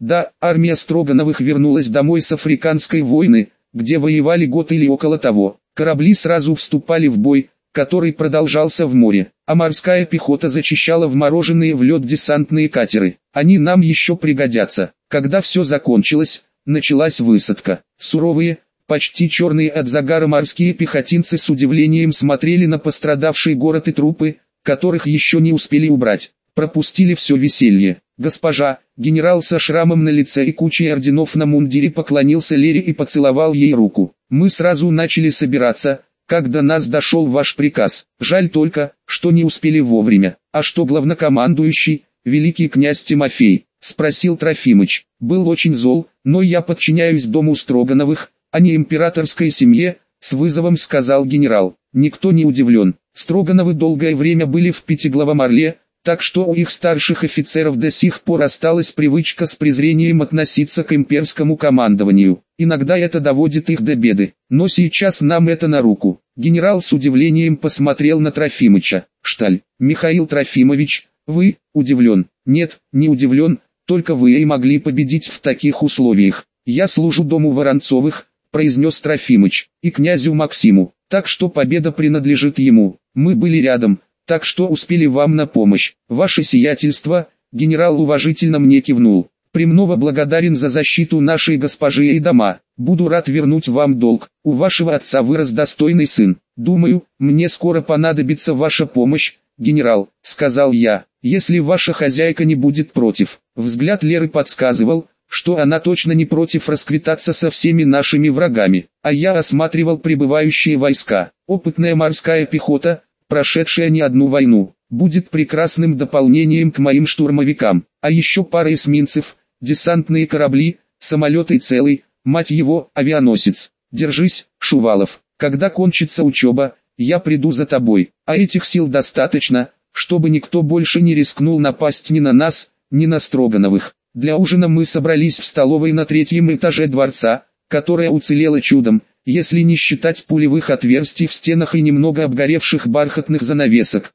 Да, армия Строгановых вернулась домой с африканской войны, где воевали год или около того. Корабли сразу вступали в бой, который продолжался в море, а морская пехота зачищала вмороженные в лед десантные катеры. Они нам еще пригодятся. Когда все закончилось, началась высадка. Суровые, почти черные от загара морские пехотинцы с удивлением смотрели на пострадавший город и трупы, которых еще не успели убрать. Пропустили все веселье. Госпожа, генерал со шрамом на лице и кучей орденов на мундире поклонился Лере и поцеловал ей руку. Мы сразу начали собираться, как до нас дошел ваш приказ. Жаль только, что не успели вовремя. А что главнокомандующий, великий князь Тимофей? Спросил Трофимыч. Был очень зол, но я подчиняюсь дому Строгановых, а не императорской семье, с вызовом сказал генерал. Никто не удивлен. Строгановы долгое время были в Пятиглавом Орле, так что у их старших офицеров до сих пор осталась привычка с презрением относиться к имперскому командованию. Иногда это доводит их до беды, но сейчас нам это на руку. Генерал с удивлением посмотрел на Трофимыча. Шталь, Михаил Трофимович, вы удивлен? Нет, не удивлен, только вы и могли победить в таких условиях. Я служу дому Воронцовых, произнес Трофимыч, и князю Максиму, так что победа принадлежит ему. Мы были рядом, так что успели вам на помощь. Ваше сиятельство, генерал уважительно мне кивнул. Премного благодарен за защиту нашей госпожи и дома. Буду рад вернуть вам долг. У вашего отца вырос достойный сын. Думаю, мне скоро понадобится ваша помощь, генерал, сказал я, если ваша хозяйка не будет против. Взгляд Леры подсказывал, что она точно не против расквитаться со всеми нашими врагами. А я осматривал прибывающие войска. Опытная морская пехота, прошедшая не одну войну, будет прекрасным дополнением к моим штурмовикам. А еще пара эсминцев, десантные корабли, самолеты целый, мать его, авианосец. Держись, Шувалов, когда кончится учеба, я приду за тобой. А этих сил достаточно, чтобы никто больше не рискнул напасть ни на нас, ни на Строгановых. Для ужина мы собрались в столовой на 3-м этаже дворца, которая уцелела чудом, если не считать пулевых отверстий в стенах и немного обгоревших бархатных занавесок.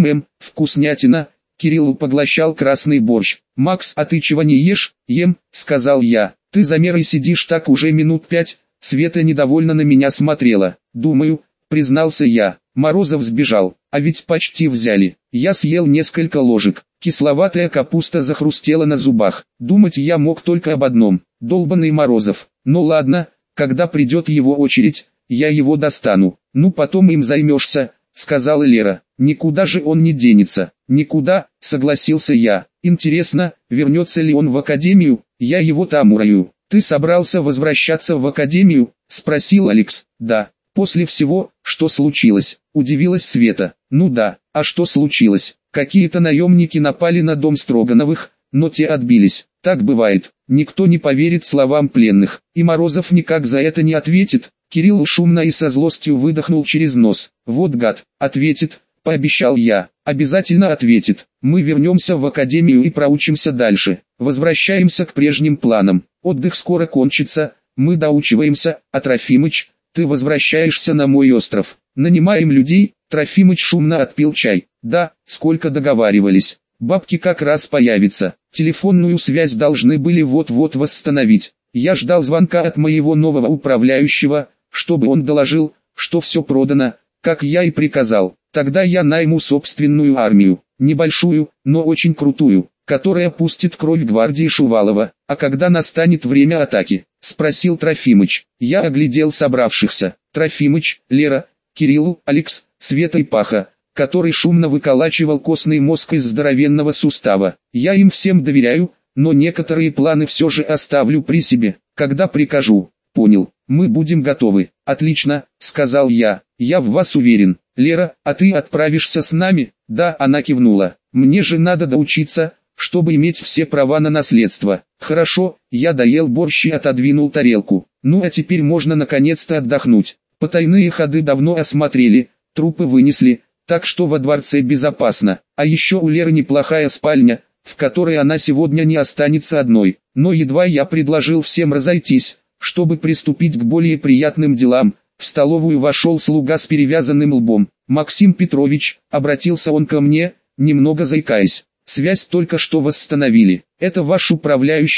Вкуснятина. Кирилл поглощал красный борщ. «Макс, а ты чего не ешь?» «Ем», — сказал я. «Ты за мерой сидишь так уже минут 5, Света недовольно на меня смотрела. «Думаю», — признался я. Морозов сбежал, а ведь почти взяли. Я съел несколько ложек. Кисловатая капуста захрустела на зубах. Думать я мог только об одном. Долбанный Морозов. Ну ладно, когда придет его очередь, я его достану. Ну потом им займешься, сказала Лера. Никуда же он не денется. Никуда, согласился я. Интересно, вернется ли он в академию? Я его там урою. Ты собрался возвращаться в академию? Спросил Алекс. Да. После всего, что случилось, удивилась Света. Ну да, а что случилось? Какие-то наемники напали на дом Строгановых, но те отбились. Так бывает, никто не поверит словам пленных, и Морозов никак за это не ответит. Кирилл шумно и со злостью выдохнул через нос. Вот гад, ответит, пообещал я. Обязательно ответит. Мы вернемся в академию и проучимся дальше. Возвращаемся к прежним планам. Отдых скоро кончится, мы доучиваемся, а Трофимыч... Ты возвращаешься на мой остров. Нанимаем людей. Трофимыч шумно отпил чай. Да, сколько договаривались. Бабки как раз появятся. Телефонную связь должны были вот-вот восстановить. Я ждал звонка от моего нового управляющего, чтобы он доложил, что все продано, как я и приказал. Тогда я найму собственную армию. Небольшую, но очень крутую, которая пустит кровь гвардии Шувалова. А когда настанет время атаки? Спросил Трофимыч. Я оглядел собравшихся. Трофимыч, Лера, Кирилл, Алекс, Света и Паха, который шумно выколачивал костный мозг из здоровенного сустава. Я им всем доверяю, но некоторые планы все же оставлю при себе, когда прикажу. Понял, мы будем готовы. Отлично, сказал я. Я в вас уверен. Лера, а ты отправишься с нами? Да, она кивнула. Мне же надо доучиться, чтобы иметь все права на наследство. Хорошо, я доел борщ и отодвинул тарелку. Ну а теперь можно наконец-то отдохнуть. Потайные ходы давно осмотрели, трупы вынесли, так что во дворце безопасно. А еще у Леры неплохая спальня, в которой она сегодня не останется одной. Но едва я предложил всем разойтись, чтобы приступить к более приятным делам, в столовую вошел слуга с перевязанным лбом. «Максим Петрович», обратился он ко мне, немного заикаясь. «Связь только что восстановили. Это ваш управляющий,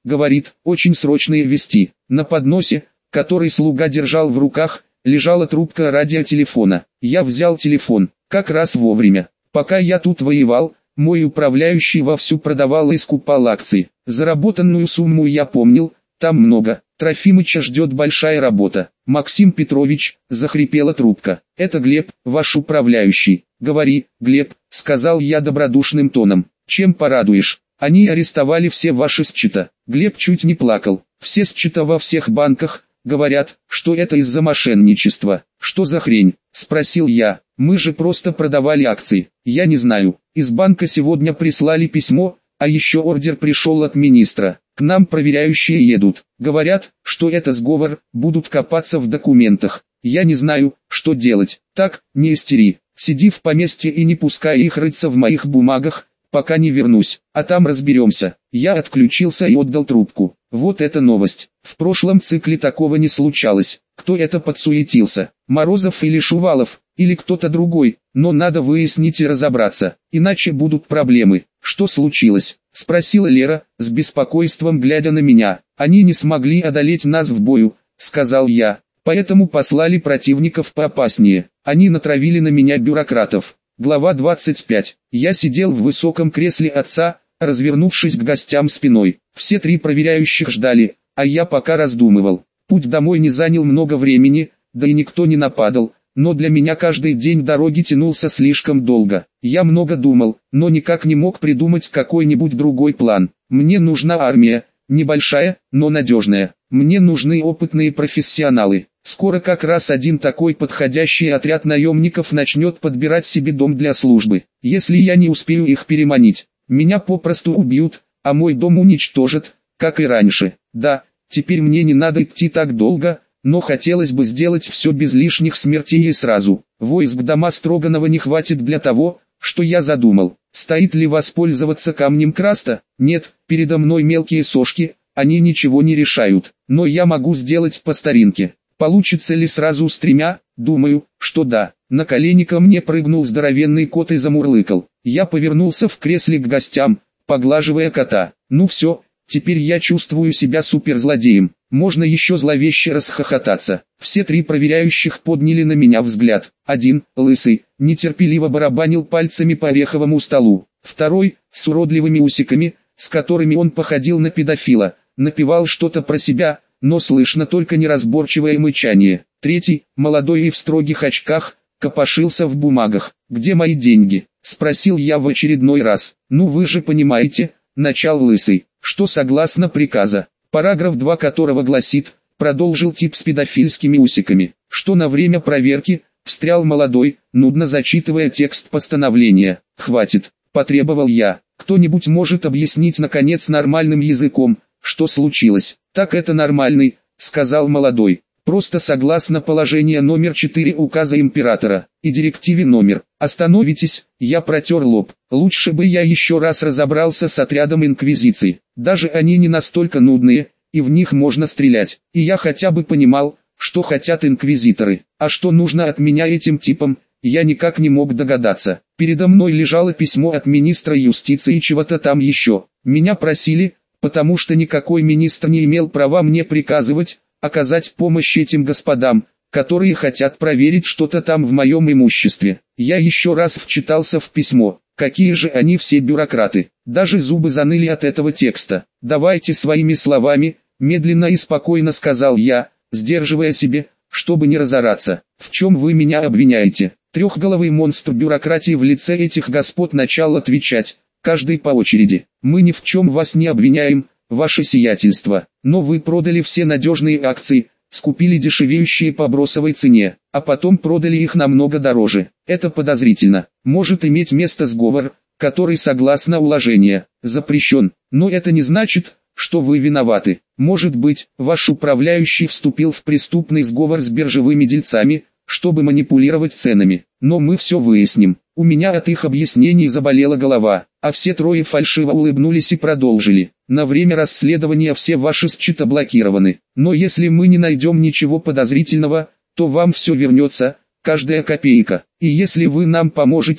говорит, очень срочные вести. На подносе, который слуга держал в руках, лежала трубка радиотелефона. Я взял телефон, как раз вовремя. Пока я тут воевал, мой управляющий вовсю продавал и скупал акции. Заработанную сумму я помнил, там много. Трофимыча ждет большая работа. Максим Петрович, захрипела трубка. Это Глеб, ваш управляющий. Говори, Глеб, сказал я добродушным тоном. Чем порадуешь? Они арестовали все ваши счета. Глеб чуть не плакал. Все счета во всех банках. Говорят, что это из-за мошенничества. Что за хрень? Спросил я. Мы же просто продавали акции. Я не знаю. Из банка сегодня прислали письмо, а еще ордер пришел от министра. К нам проверяющие едут. Говорят, что это сговор, будут копаться в документах. Я не знаю, что делать. Так, не истери. Сиди в поместье и не пускай их рыться в моих бумагах, пока не вернусь. А там разберемся. Я отключился и отдал трубку. Вот это новость. В прошлом цикле такого не случалось. Кто это подсуетился? Морозов или Шувалов, или кто-то другой, но надо выяснить и разобраться, иначе будут проблемы. Что случилось? Спросила Лера, с беспокойством глядя на меня. Они не смогли одолеть нас в бою, сказал я, поэтому послали противников поопаснее. Они натравили на меня бюрократов. Глава 25. Я сидел в высоком кресле отца, развернувшись к гостям спиной. Все три проверяющих ждали, а я пока раздумывал. Путь домой не занял много времени, да и никто не нападал, но для меня каждый день дороги тянулся слишком долго. Я много думал, но никак не мог придумать какой-нибудь другой план. Мне нужна армия, небольшая, но надежная. Мне нужны опытные профессионалы. Скоро как раз один такой подходящий отряд наемников начнет подбирать себе дом для службы. Если я не успею их переманить, меня попросту убьют, а мой дом уничтожат, как и раньше. Да, теперь мне не надо идти так долго, но хотелось бы сделать все без лишних смертей и сразу. Войск дома Строганова не хватит для того, что я задумал. Стоит ли воспользоваться камнем краста? Нет, передо мной мелкие сошки, они ничего не решают. Но я могу сделать по старинке. Получится ли сразу с тремя? Думаю, что да. На колени ко мне прыгнул здоровенный кот и замурлыкал. Я повернулся в кресле к гостям, поглаживая кота. Ну все, теперь я чувствую себя суперзлодеем. Можно еще зловеще расхохотаться. Все три проверяющих подняли на меня взгляд. Один, лысый, нетерпеливо барабанил пальцами по ореховому столу. Второй, с уродливыми усиками, с которыми он походил на педофила, напевал что-то про себя, но слышно только неразборчивое мычание. Третий, молодой и в строгих очках, копошился в бумагах. «Где мои деньги?» — спросил я в очередной раз. «Ну вы же понимаете», — начал лысый, — «что согласно приказа, параграф 2 которого гласит, продолжил тип с педофильскими усиками, что на время проверки, встрял молодой, нудно зачитывая текст постановления. «Хватит», — потребовал я. «Кто-нибудь может объяснить наконец нормальным языком, что случилось?» «Так это нормальный», — сказал молодой. «Просто согласно положению номер 4 указа императора и директиве номер. Остановитесь», — я протер лоб. «Лучше бы я еще раз разобрался с отрядом инквизиции. Даже они не настолько нудные, и в них можно стрелять. И я хотя бы понимал, что хотят инквизиторы. А что нужно от меня этим типам, я никак не мог догадаться. Передо мной лежало письмо от министра юстиции и чего-то там еще. Меня просили, потому что никакой министр не имел права мне приказывать, оказать помощь этим господам, которые хотят проверить что-то там в моем имуществе. Я еще раз вчитался в письмо. Какие же они все бюрократы. Даже зубы заныли от этого текста. «Давайте своими словами», — медленно и спокойно сказал я, сдерживая себе, чтобы не разораться. «В чем вы меня обвиняете?» Трехголовый монстр бюрократии в лице этих господ начал отвечать, каждый по очереди. «Мы ни в чем вас не обвиняем, ваше сиятельство, но вы продали все надежные акции, скупили дешевеющие по бросовой цене, а потом продали их намного дороже. Это подозрительно. Может иметь место сговор, который согласно уложения, запрещен, но это не значит, что вы виноваты. Может быть, ваш управляющий вступил в преступный сговор с биржевыми дельцами, чтобы манипулировать ценами. Но мы все выясним». У меня от их объяснений заболела голова, а все трое фальшиво улыбнулись и продолжили. «На время расследования все ваши счета блокированы, но если мы не найдем ничего подозрительного, то вам все вернется, каждая копейка. И если вы нам поможете,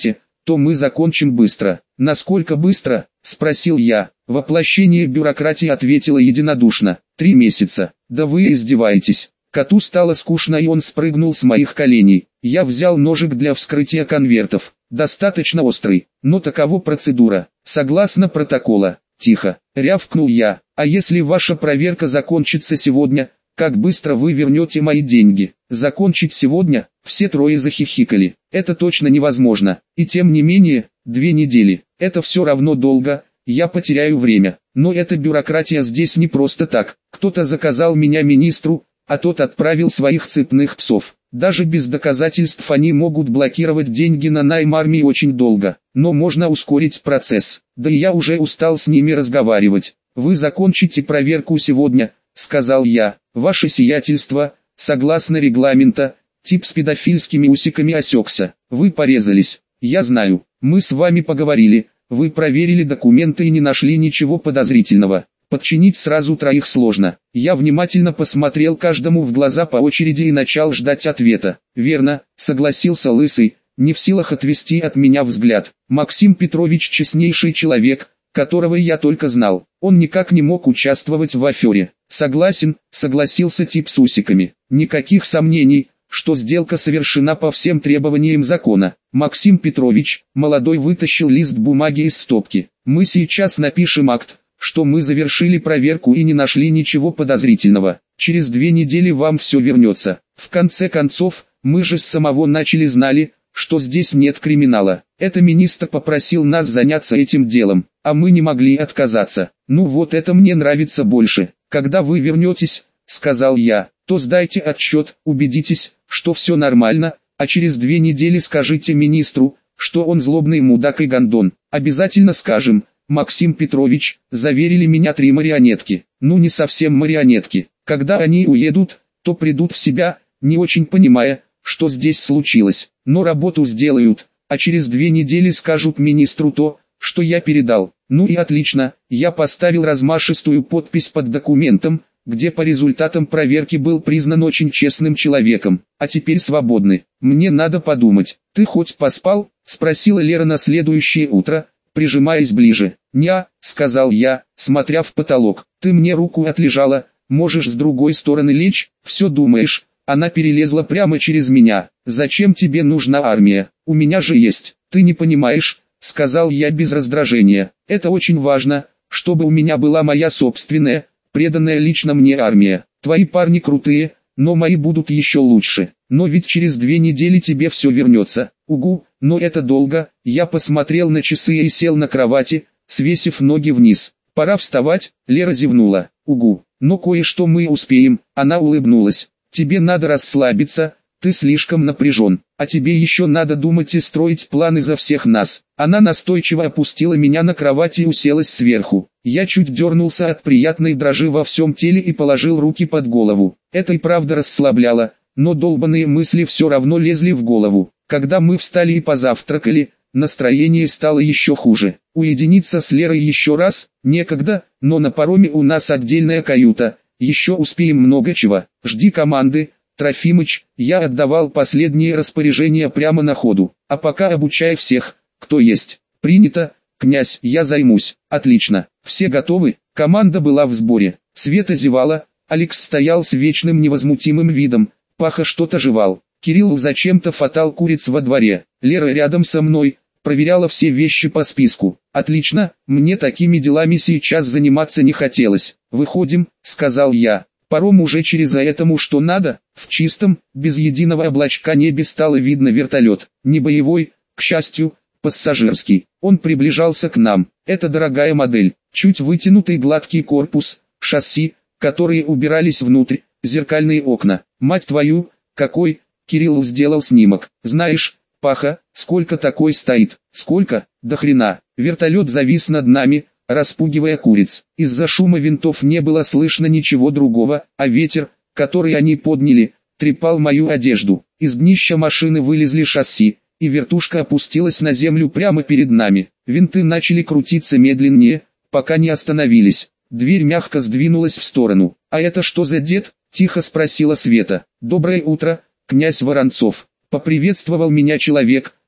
то мы закончим быстро. Насколько быстро? Спросил я. Воплощение бюрократии ответила единодушно. 3 месяца. Да вы издеваетесь. Коту стало скучно и он спрыгнул с моих коленей. Я взял ножик для вскрытия конвертов. Достаточно острый, но таково процедура. Согласно протокола. Тихо, рявкнул я. А если ваша проверка закончится сегодня, как быстро вы вернете мои деньги? Закончить сегодня? Все трое захихикали. Это точно невозможно. И тем не менее, 2 недели. Это все равно долго, я потеряю время. Но эта бюрократия здесь не просто так. Кто-то заказал меня министру, а тот отправил своих цепных псов. Даже без доказательств они могут блокировать деньги на найм армии очень долго. Но можно ускорить процесс. Да и я уже устал с ними разговаривать. Вы закончите проверку сегодня, сказал я. Ваше сиятельство, согласно регламента, тип с педофильскими усиками осекся. Вы порезались. Я знаю. Мы с вами поговорили. Вы проверили документы и не нашли ничего подозрительного. Подчинить сразу 3 сложно. Я внимательно посмотрел каждому в глаза по очереди и начал ждать ответа. Верно, согласился Лысый, не в силах отвести от меня взгляд. Максим Петрович честнейший человек, которого я только знал. Он никак не мог участвовать в афере. Согласен, согласился тип с усиками. Никаких сомнений, что сделка совершена по всем требованиям закона. Максим Петрович, молодой, вытащил лист бумаги из стопки. Мы сейчас напишем акт, что мы завершили проверку и не нашли ничего подозрительного. Через 2 недели вам все вернется. В конце концов, мы же с самого начала знали, что здесь нет криминала. Это министр попросил нас заняться этим делом, а мы не могли отказаться. Ну вот это мне нравится больше. Когда вы вернетесь, сказал я, то сдайте отчет, убедитесь, что все нормально, а через 2 недели скажите министру, что он злобный мудак и гондон. Обязательно скажем. Максим Петрович, заверили меня 3 марионетки. Ну не совсем марионетки. Когда они уедут, то придут в себя, не очень понимая, что здесь случилось. Но работу сделают, а через 2 недели скажут министру то, что я передал. Ну и отлично, я поставил размашистую подпись под документом, где по результатам проверки был признан очень честным человеком. А теперь свободны. Мне надо подумать. Ты хоть поспал? Спросила Лера на следующее утро, прижимаясь ближе. «Ня», — сказал я, смотря в потолок. «Ты мне руку отлежала, можешь с другой стороны лечь, все думаешь». Она перелезла прямо через меня. «Зачем тебе нужна армия? У меня же есть». «Ты не понимаешь», — сказал я без раздражения. «Это очень важно, чтобы у меня была моя собственная, преданная лично мне армия. Твои парни крутые, но мои будут еще лучше. Но ведь через 2 недели тебе все вернется». «Угу, но это долго». Я посмотрел на часы и сел на кровати, свесив ноги вниз. «Пора вставать», — Лера зевнула. «Угу, но кое-что мы успеем», — она улыбнулась. «Тебе надо расслабиться, ты слишком напряжен, а тебе еще надо думать и строить планы за всех нас». Она настойчиво опустила меня на кровать и уселась сверху. Я чуть дернулся от приятной дрожи во всем теле и положил руки под голову. Это и правда расслабляло, но долбаные мысли все равно лезли в голову. Когда мы встали и позавтракали, настроение стало еще хуже. Уединиться с Лерой еще раз, некогда, но на пароме у нас отдельная каюта, еще успеем много чего. Жди команды, Трофимыч. Я отдавал последние распоряжения прямо на ходу. А пока обучай всех, кто есть. Принято, князь, я займусь. Отлично. Все готовы? Команда была в сборе. Света зевала, Алекс стоял с вечным невозмутимым видом, Паха что-то жевал. Кирилл зачем-то фатал куриц во дворе. Лера рядом со мной, проверяла все вещи по списку. Отлично, мне такими делами сейчас заниматься не хотелось. «Выходим», — сказал я. Паром уже через этому что надо, в чистом, без единого облачка небе стало видно вертолет. Не боевой, к счастью, пассажирский. Он приближался к нам. Это дорогая модель, чуть вытянутый гладкий корпус, шасси, которые убирались внутрь, зеркальные окна. Мать твою, какой... Кирилл сделал снимок. «Знаешь, Паха, сколько такой стоит?» «Сколько? До хрена». Вертолет завис над нами, распугивая куриц. Из-за шума винтов не было слышно ничего другого, а ветер, который они подняли, трепал мою одежду. Из днища машины вылезли шасси, и вертушка опустилась на землю прямо перед нами. Винты начали крутиться медленнее, пока не остановились. Дверь мягко сдвинулась в сторону. «А это что за дед?» – тихо спросила Света. «Доброе утро, князь Воронцов», — поприветствовал меня человек,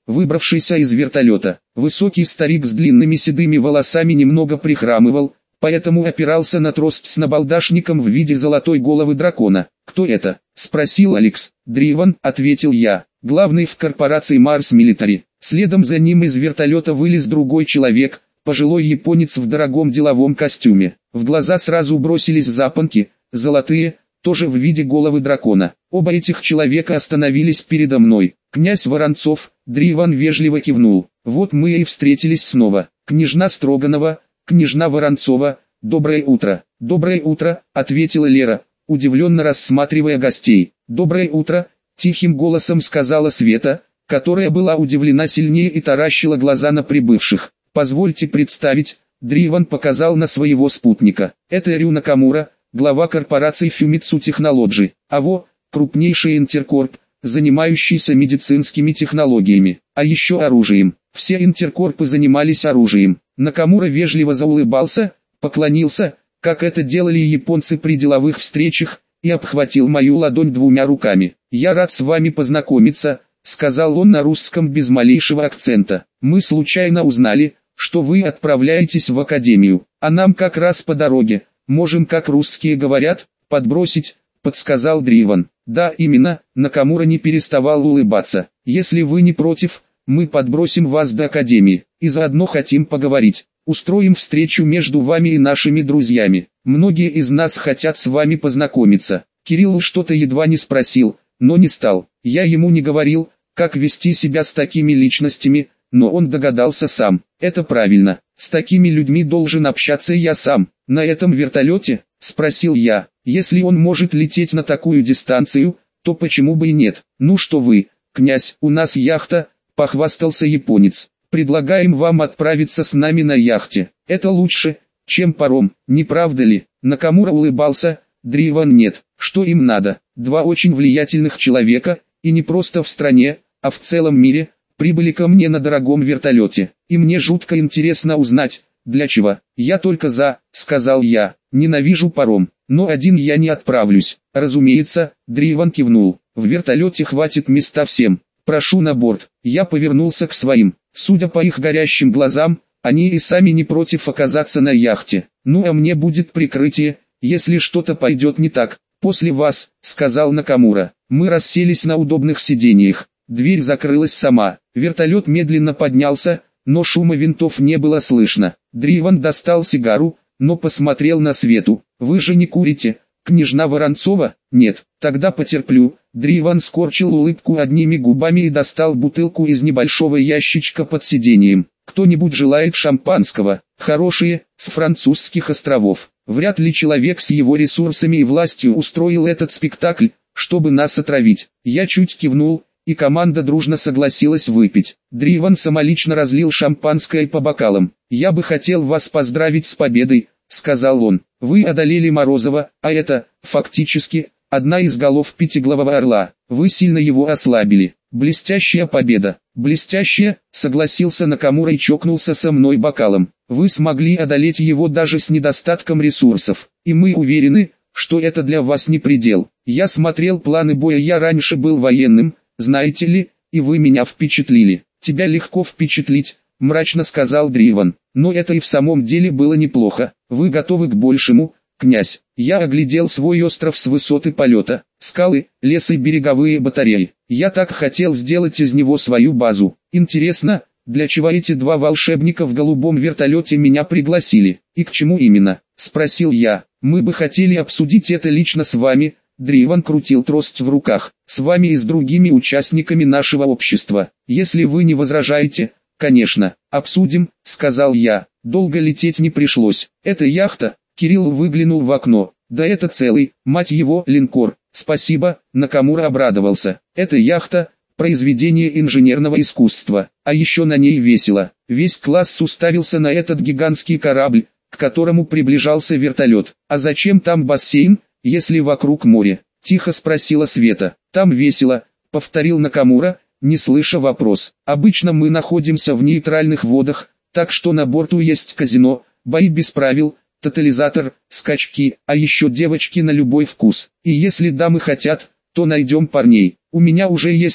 выбравшийся из вертолета. Высокий старик с длинными седыми волосами немного прихрамывал, поэтому опирался на трость с набалдашником в виде золотой головы дракона. «Кто это?» — спросил Алекс. «Дриван», — ответил я, — «главный в корпорации Mars Military». Следом за ним из вертолета вылез другой человек, пожилой японец в дорогом деловом костюме. В глаза сразу бросились запонки, золотые, тоже в виде головы дракона. Оба этих человека остановились передо мной. «Князь Воронцов», — Дриван вежливо кивнул. «Вот мы и встретились снова. Княжна Строганова, княжна Воронцова, доброе утро». «Доброе утро», — ответила Лера, удивленно рассматривая гостей. «Доброе утро», — тихим голосом сказала Света, которая была удивлена сильнее и таращила глаза на прибывших. «Позвольте представить», — Дриван показал на своего спутника. «Это Рю Накамура, глава корпорации Fumitsu Technology, АВО, крупнейший интеркорп, занимающийся медицинскими технологиями, а еще оружием. Все интеркорпы занимались оружием». Накамура вежливо заулыбался, поклонился, как это делали японцы при деловых встречах, и обхватил мою ладонь двумя руками. «Я рад с вами познакомиться», — сказал он на русском без малейшего акцента. «Мы случайно узнали, что вы отправляетесь в академию, а нам как раз по дороге, можем, как русские говорят, подбросить», — подсказал Дриван. «Да, именно», — Накамура не переставал улыбаться. «Если вы не против, мы подбросим вас до академии, и заодно хотим поговорить. Устроим встречу между вами и нашими друзьями. Многие из нас хотят с вами познакомиться». Кирилл что-то едва не спросил, но не стал. Я ему не говорил, как вести себя с такими личностями, но он догадался сам. «Это правильно, с такими людьми должен общаться я сам». «На этом вертолете?» — спросил я. «Если он может лететь на такую дистанцию, то почему бы и нет?» «Ну что вы, князь, у нас яхта», — похвастался японец. «Предлагаем вам отправиться с нами на яхте. Это лучше, чем паром, не правда ли?» Накамура улыбался, Дриван нет. Что им надо? Два очень влиятельных человека, и не просто в стране, а в целом мире, прибыли ко мне на дорогом вертолете. И мне жутко интересно узнать, для чего. «Я только за», — сказал я. «Ненавижу паром, но один я не отправлюсь». «Разумеется», — Дриван кивнул. «В вертолете хватит места всем. Прошу на борт». Я повернулся к своим. Судя по их горящим глазам, они и сами не против оказаться на яхте. «Ну а мне будет прикрытие, если что-то пойдет не так». «После вас», — сказал Накамура. Мы расселись на удобных сиденьях. Дверь закрылась сама. Вертолет медленно поднялся, но шума винтов не было слышно. Дриван достал сигару, но посмотрел на Свету. «Вы же не курите, княжна Воронцова?» «Нет, тогда потерплю». Дриван скорчил улыбку одними губами и достал бутылку из небольшого ящичка под сиденьем. «Кто-нибудь желает шампанского? Хорошие, с французских островов». Вряд ли человек с его ресурсами и властью устроил этот спектакль, чтобы нас отравить. Я чуть кивнул, и команда дружно согласилась выпить. Дриван самолично разлил шампанское по бокалам. «Я бы хотел вас поздравить с победой», — сказал он. «Вы одолели Морозова, а это, фактически, одна из голов пятиглавого орла. Вы сильно его ослабили. Блестящая победа». «Блестящая», — согласился Накамура и чокнулся со мной бокалом. «Вы смогли одолеть его даже с недостатком ресурсов, и мы уверены, что это для вас не предел. Я смотрел планы боя, я раньше был военным, знаете ли, и вы меня впечатлили». «Тебя легко впечатлить», — мрачно сказал Дриван. «Но это и в самом деле было неплохо. Вы готовы к большему, князь?» Я оглядел свой остров с высоты полета. Скалы, лес и береговые батареи. Я так хотел сделать из него свою базу. Интересно, для чего эти два волшебника в голубом вертолете меня пригласили? И к чему именно? Спросил я. «Мы бы хотели обсудить это лично с вами». Дриван крутил трость в руках. «С вами и с другими участниками нашего общества. Если вы не возражаете, конечно, обсудим», — сказал я. Долго лететь не пришлось. «Это яхта?» Кирилл выглянул в окно. «Да это целый, мать его, линкор». «Спасибо», — Накамура обрадовался. «Это яхта, произведение инженерного искусства, а еще на ней весело». Весь класс уставился на этот гигантский корабль, к которому приближался вертолет. «А зачем там бассейн, если вокруг море?» — тихо спросила Света. «Там весело», — повторил Накамура, не слыша вопрос. «Обычно мы находимся в нейтральных водах, так что на борту есть казино, бои без правил, тотализатор, скачки, а еще девочки на любой вкус. И если дамы хотят, то найдем парней. У меня уже есть», —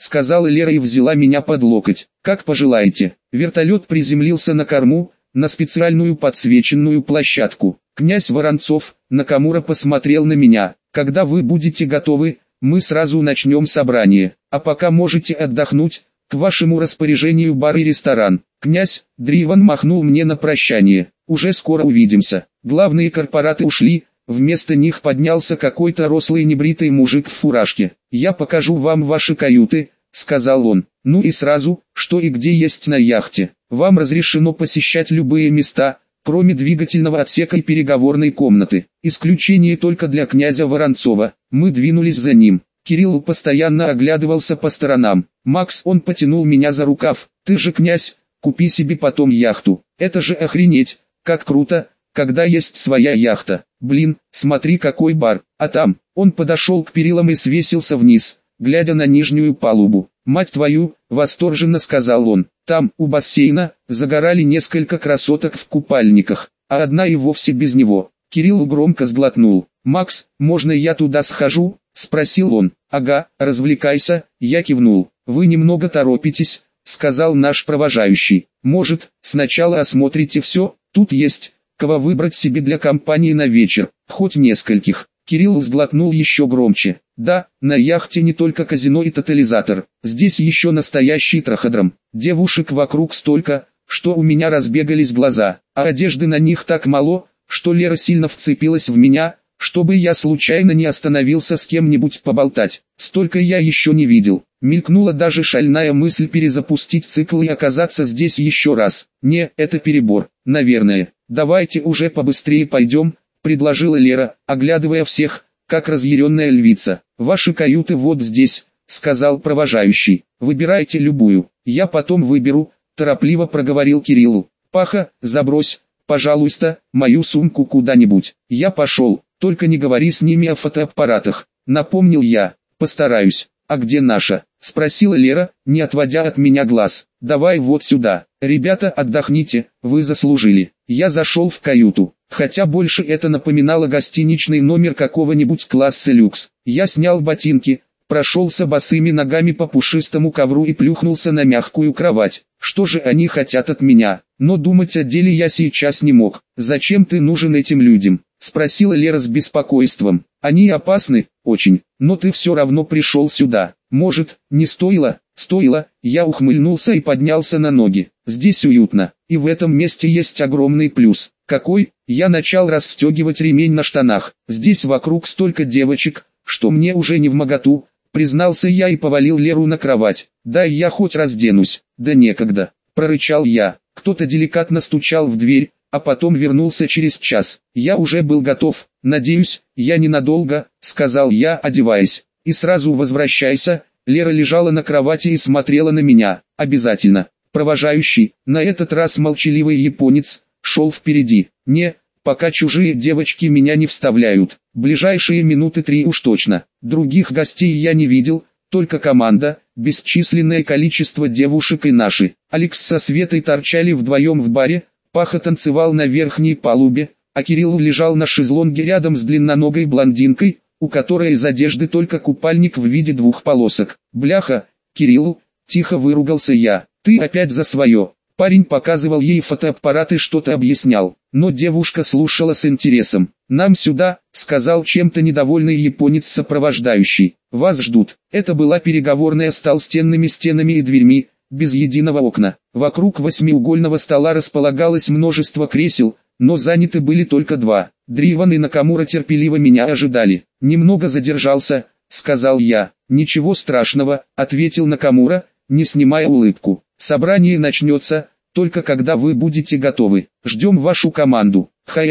сказала Лера и взяла меня под локоть. Как пожелаете. Вертолет приземлился на корму, на специальную подсвеченную площадку. Князь Воронцов, Накамура посмотрел на меня. Когда вы будете готовы, мы сразу начнем собрание. А пока можете отдохнуть, к вашему распоряжению бар и ресторан. Князь Дриван махнул мне на прощание. Уже скоро увидимся. Главные корпораты ушли, вместо них поднялся какой-то рослый небритый мужик в фуражке. «Я покажу вам ваши каюты», — сказал он. «Ну и сразу, что и где есть на яхте. Вам разрешено посещать любые места, кроме двигательного отсека и переговорной комнаты. Исключение только для князя Воронцова». Мы двинулись за ним. Кирилл постоянно оглядывался по сторонам. «Макс», он потянул меня за рукав. «Ты же князь, купи себе потом яхту. Это же охренеть, как круто, когда есть своя яхта. Блин, смотри какой бар». А там, он подошел к перилам и свесился вниз, глядя на нижнюю палубу. «Мать твою», — восторженно сказал он. Там, у бассейна, загорали несколько красоток в купальниках, а одна и вовсе без него. Кирилл громко сглотнул. «Макс, можно я туда схожу?» — спросил он. «Ага, развлекайся», — я кивнул. «Вы немного торопитесь», — сказал наш провожающий. «Может, сначала осмотрите все, тут есть, кого выбрать себе для компании на вечер, хоть нескольких». Кирилл сглотнул еще громче. «Да, на яхте не только казино и тотализатор, здесь еще настоящий траходром. Девушек вокруг столько, что у меня разбегались глаза, а одежды на них так мало, что Лера сильно вцепилась в меня, чтобы я случайно не остановился с кем-нибудь поболтать. Столько я еще не видел». Мелькнула даже шальная мысль перезапустить цикл и оказаться здесь еще раз. «Не, это перебор, наверное. Давайте уже побыстрее пойдем», — предложила Лера, оглядывая всех, как разъяренная львица. «Ваши каюты вот здесь», — сказал провожающий. «Выбирайте любую, я потом выберу», — торопливо проговорил Кириллу. «Паха, забрось, пожалуйста, мою сумку куда-нибудь. Я пошел, только не говори с ними о фотоаппаратах», — напомнил я. «Постараюсь». «А где наша?» — спросила Лера, не отводя от меня глаз. «Давай вот сюда. Ребята, отдохните, вы заслужили». Я зашел в каюту, хотя больше это напоминало гостиничный номер какого-нибудь класса люкс. Я снял ботинки, прошелся босыми ногами по пушистому ковру и плюхнулся на мягкую кровать. Что же они хотят от меня? Но думать о деле я сейчас не мог. «Зачем ты нужен этим людям?» — спросила Лера с беспокойством. «Они опасны, очень, но ты все равно пришел сюда. Может, не стоило?» «Стоило», я ухмыльнулся и поднялся на ноги. «Здесь уютно, и в этом месте есть огромный плюс». «Какой?» Я начал расстегивать ремень на штанах. «Здесь вокруг столько девочек, что мне уже не вмоготу», признался я и повалил Леру на кровать. «Дай я хоть разденусь». «Да некогда», прорычал я. Кто-то деликатно стучал в дверь, а потом вернулся через час. Я уже был готов. «Надеюсь, я ненадолго», — сказал я, одеваясь. «И сразу возвращайся». Лера лежала на кровати и смотрела на меня. «Обязательно». Провожающий, на этот раз молчаливый японец, шел впереди. «Не, пока чужие девочки меня не вставляют. Ближайшие минуты 3 уж точно. Других гостей я не видел, только команда, бесчисленное количество девушек и наши». Алекс со Светой торчали вдвоем в баре, Паха танцевал на верхней палубе, а Кирилл лежал на шезлонге рядом с длинноногой блондинкой, у которой из одежды только купальник в виде 2 полосок. «Бляха, Кирилл!» — тихо выругался я. «Ты опять за свое!» Парень показывал ей фотоаппарат и что-то объяснял, но девушка слушала с интересом. «Нам сюда», — сказал чем-то недовольный японец-сопровождающий. «Вас ждут». Это была переговорная с толстенными стенами и дверьми, без единого окна. Вокруг 8-угольного стола располагалось множество кресел, но заняты были только 2. Дриван и Накамура терпеливо меня ожидали. «Немного задержался», — сказал я. «Ничего страшного», — ответил Накамура, не снимая улыбку. «Собрание начнется, только когда вы будете готовы. Ждем вашу команду».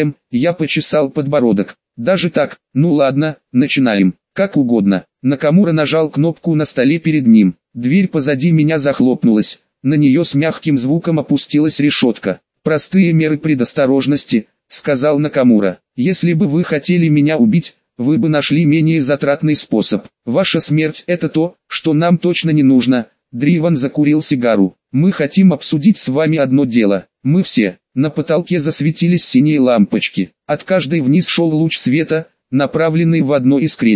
Я почесал подбородок. «Даже так? Ну ладно, начинаем». «Как угодно». Накамура нажал кнопку на столе перед ним. Дверь позади меня захлопнулась. На нее с мягким звуком опустилась решетка. «Простые меры предосторожности», — сказал Накамура. «Если бы вы хотели меня убить, вы бы нашли менее затратный способ. Ваша смерть — это то, что нам точно не нужно». Дриван закурил сигару. «Мы хотим обсудить с вами одно дело. Мы все». На потолке засветились синие лампочки. От каждой вниз шел луч света, направленный в одно из кресел.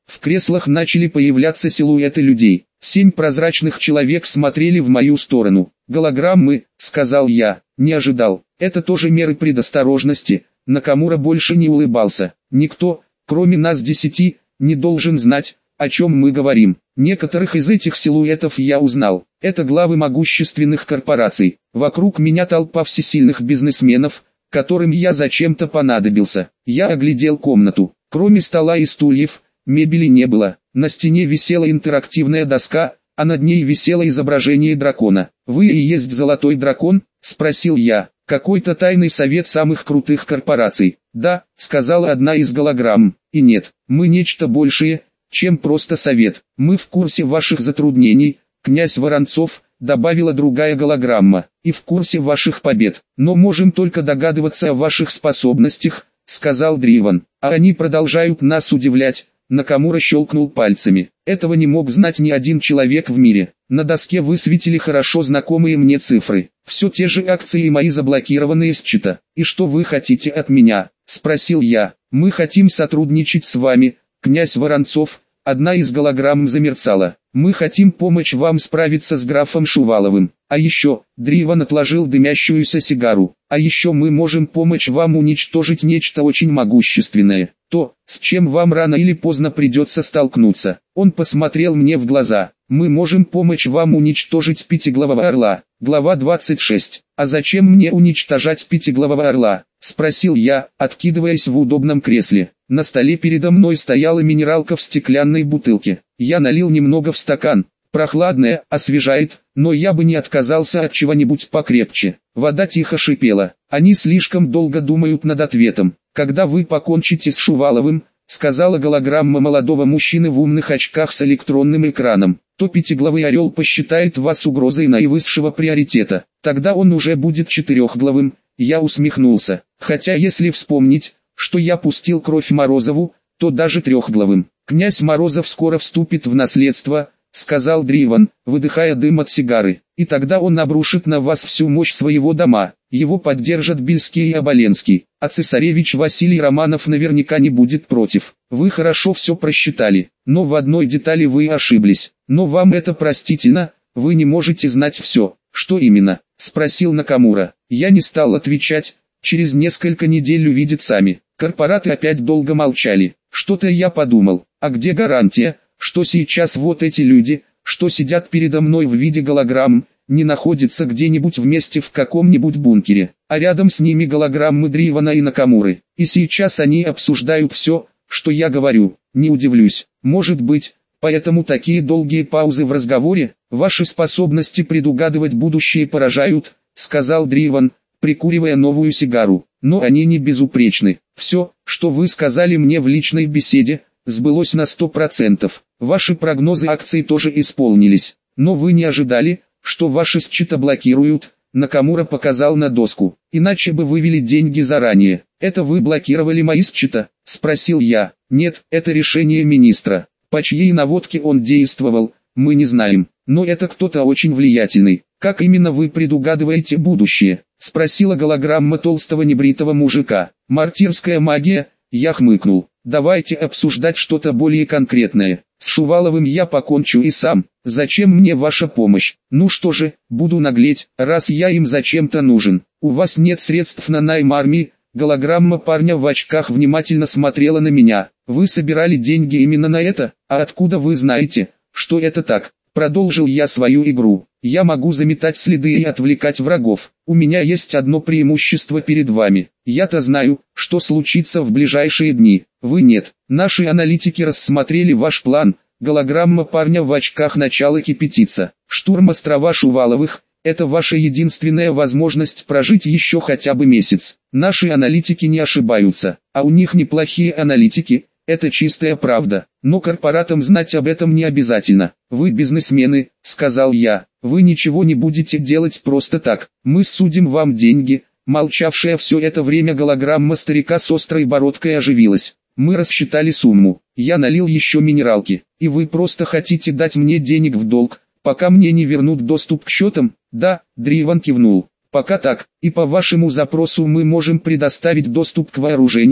В креслах начали появляться силуэты людей. 7 прозрачных человек смотрели в мою сторону. «Голограммы», — сказал я, — «не ожидал. Это тоже меры предосторожности». Накамура больше не улыбался. «Никто, кроме нас 10, не должен знать, о чем мы говорим. Некоторых из этих силуэтов я узнал. Это главы могущественных корпораций. Вокруг меня толпа всесильных бизнесменов, которым я зачем-то понадобился. Я оглядел комнату. Кроме стола и стульев, мебели не было. На стене висела интерактивная доска, а над ней висело изображение дракона. «Вы и есть Золотой Дракон?» — спросил я. «Какой-то тайный совет самых крутых корпораций». «Да», — сказала одна из голограмм. «И нет, мы нечто большее, чем просто совет. Мы в курсе ваших затруднений, князь Воронцов», — добавила другая голограмма, — «и в курсе ваших побед. Но можем только догадываться о ваших способностях», — сказал Дриван. «А они продолжают нас удивлять». Накамура щелкнул пальцами. «Этого не мог знать ни один человек в мире. На доске высветили хорошо знакомые мне цифры. Все те же акции мои заблокированные с чита. «И что вы хотите от меня?» — спросил я. «Мы хотим сотрудничать с вами, князь Воронцов». Одна из голограмм замерцала. «Мы хотим помочь вам справиться с графом Шуваловым. А еще», — Дриван отложил дымящуюся сигару, «а еще мы можем помочь вам уничтожить нечто очень могущественное. То, с чем вам рано или поздно придется столкнуться». Он посмотрел мне в глаза. «Мы можем помочь вам уничтожить пятиглавого орла». Глава 26. «А зачем мне уничтожать пятиглавого орла?» — спросил я, откидываясь в удобном кресле. На столе передо мной стояла минералка в стеклянной бутылке. Я налил немного в стакан. Прохладная, освежает, но я бы не отказался от чего-нибудь покрепче. Вода тихо шипела. «Они слишком долго думают над ответом. Когда вы покончите с Шуваловым», — сказала голограмма молодого мужчины в умных очках с электронным экраном, «то пятиглавый орел посчитает вас угрозой наивысшего приоритета. Тогда он уже будет четырехглавым». Я усмехнулся. Хотя если вспомнить, что я пустил кровь Морозову, то даже трехглавым. «Князь Морозов скоро вступит в наследство», — сказал Дриван, выдыхая дым от сигары. «И тогда он обрушит на вас всю мощь своего дома. Его поддержат Бельский и Оболенский. А цесаревич Василий Романов наверняка не будет против. Вы хорошо все просчитали, но в одной детали вы ошиблись. Но вам это простительно, вы не можете знать все». «Что именно?» — спросил Накамура. Я не стал отвечать. Через несколько недель увидят сами. Корпораты опять долго молчали. Что-то я подумал, а где гарантия, что сейчас вот эти люди, что сидят передо мной в виде голограмм, не находятся где-нибудь вместе в каком-нибудь бункере, а рядом с ними голограммы Дривана и Накамуры. И сейчас они обсуждают все, что я говорю. Не удивлюсь, может быть, поэтому такие долгие паузы в разговоре. «Ваши способности предугадывать будущее поражают», — сказал Дриван, прикуривая новую сигару. «Но они не безупречны. Все, что вы сказали мне в личной беседе, сбылось на 100%. Ваши прогнозы акций тоже исполнились. Но вы не ожидали, что ваши счета блокируют», — Накамура показал на доску. «Иначе бы вывели деньги заранее». «Это вы блокировали мои счета?» — спросил я. «Нет, это решение министра. По чьей наводке он действовал, мы не знаем. Но это кто-то очень влиятельный». «Как именно вы предугадываете будущее?» — спросила голограмма толстого небритого мужика. «Мартирская магия», — я хмыкнул. «Давайте обсуждать что-то более конкретное. С Шуваловым я покончу и сам. Зачем мне ваша помощь? Ну что же, буду наглеть, раз я им зачем-то нужен. У вас нет средств на найм армии». Голограмма парня в очках внимательно смотрела на меня. «Вы собирали деньги именно на это? А откуда вы знаете, что это так?» Продолжил я свою игру. «Я могу заметать следы и отвлекать врагов. У меня есть одно преимущество перед вами. Я-то знаю, что случится в ближайшие дни. Вы нет. Наши аналитики рассмотрели ваш план». Голограмма парня в очках начала кипятиться. «Штурм острова Шуваловых – это ваша единственная возможность прожить еще хотя бы месяц. Наши аналитики не ошибаются, а у них неплохие аналитики». Это чистая правда, но корпоратам знать об этом не обязательно. «Вы бизнесмены», — сказал я, — «вы ничего не будете делать просто так, мы судим вам деньги». Молчавшая все это время голограмма старика с острой бородкой оживилась. «Мы рассчитали сумму, я налил еще минералки, и вы просто хотите дать мне денег в долг, пока мне не вернут доступ к счетам?» «Да», — Дриван кивнул, — «пока так, и по вашему запросу мы можем предоставить доступ к вооружению,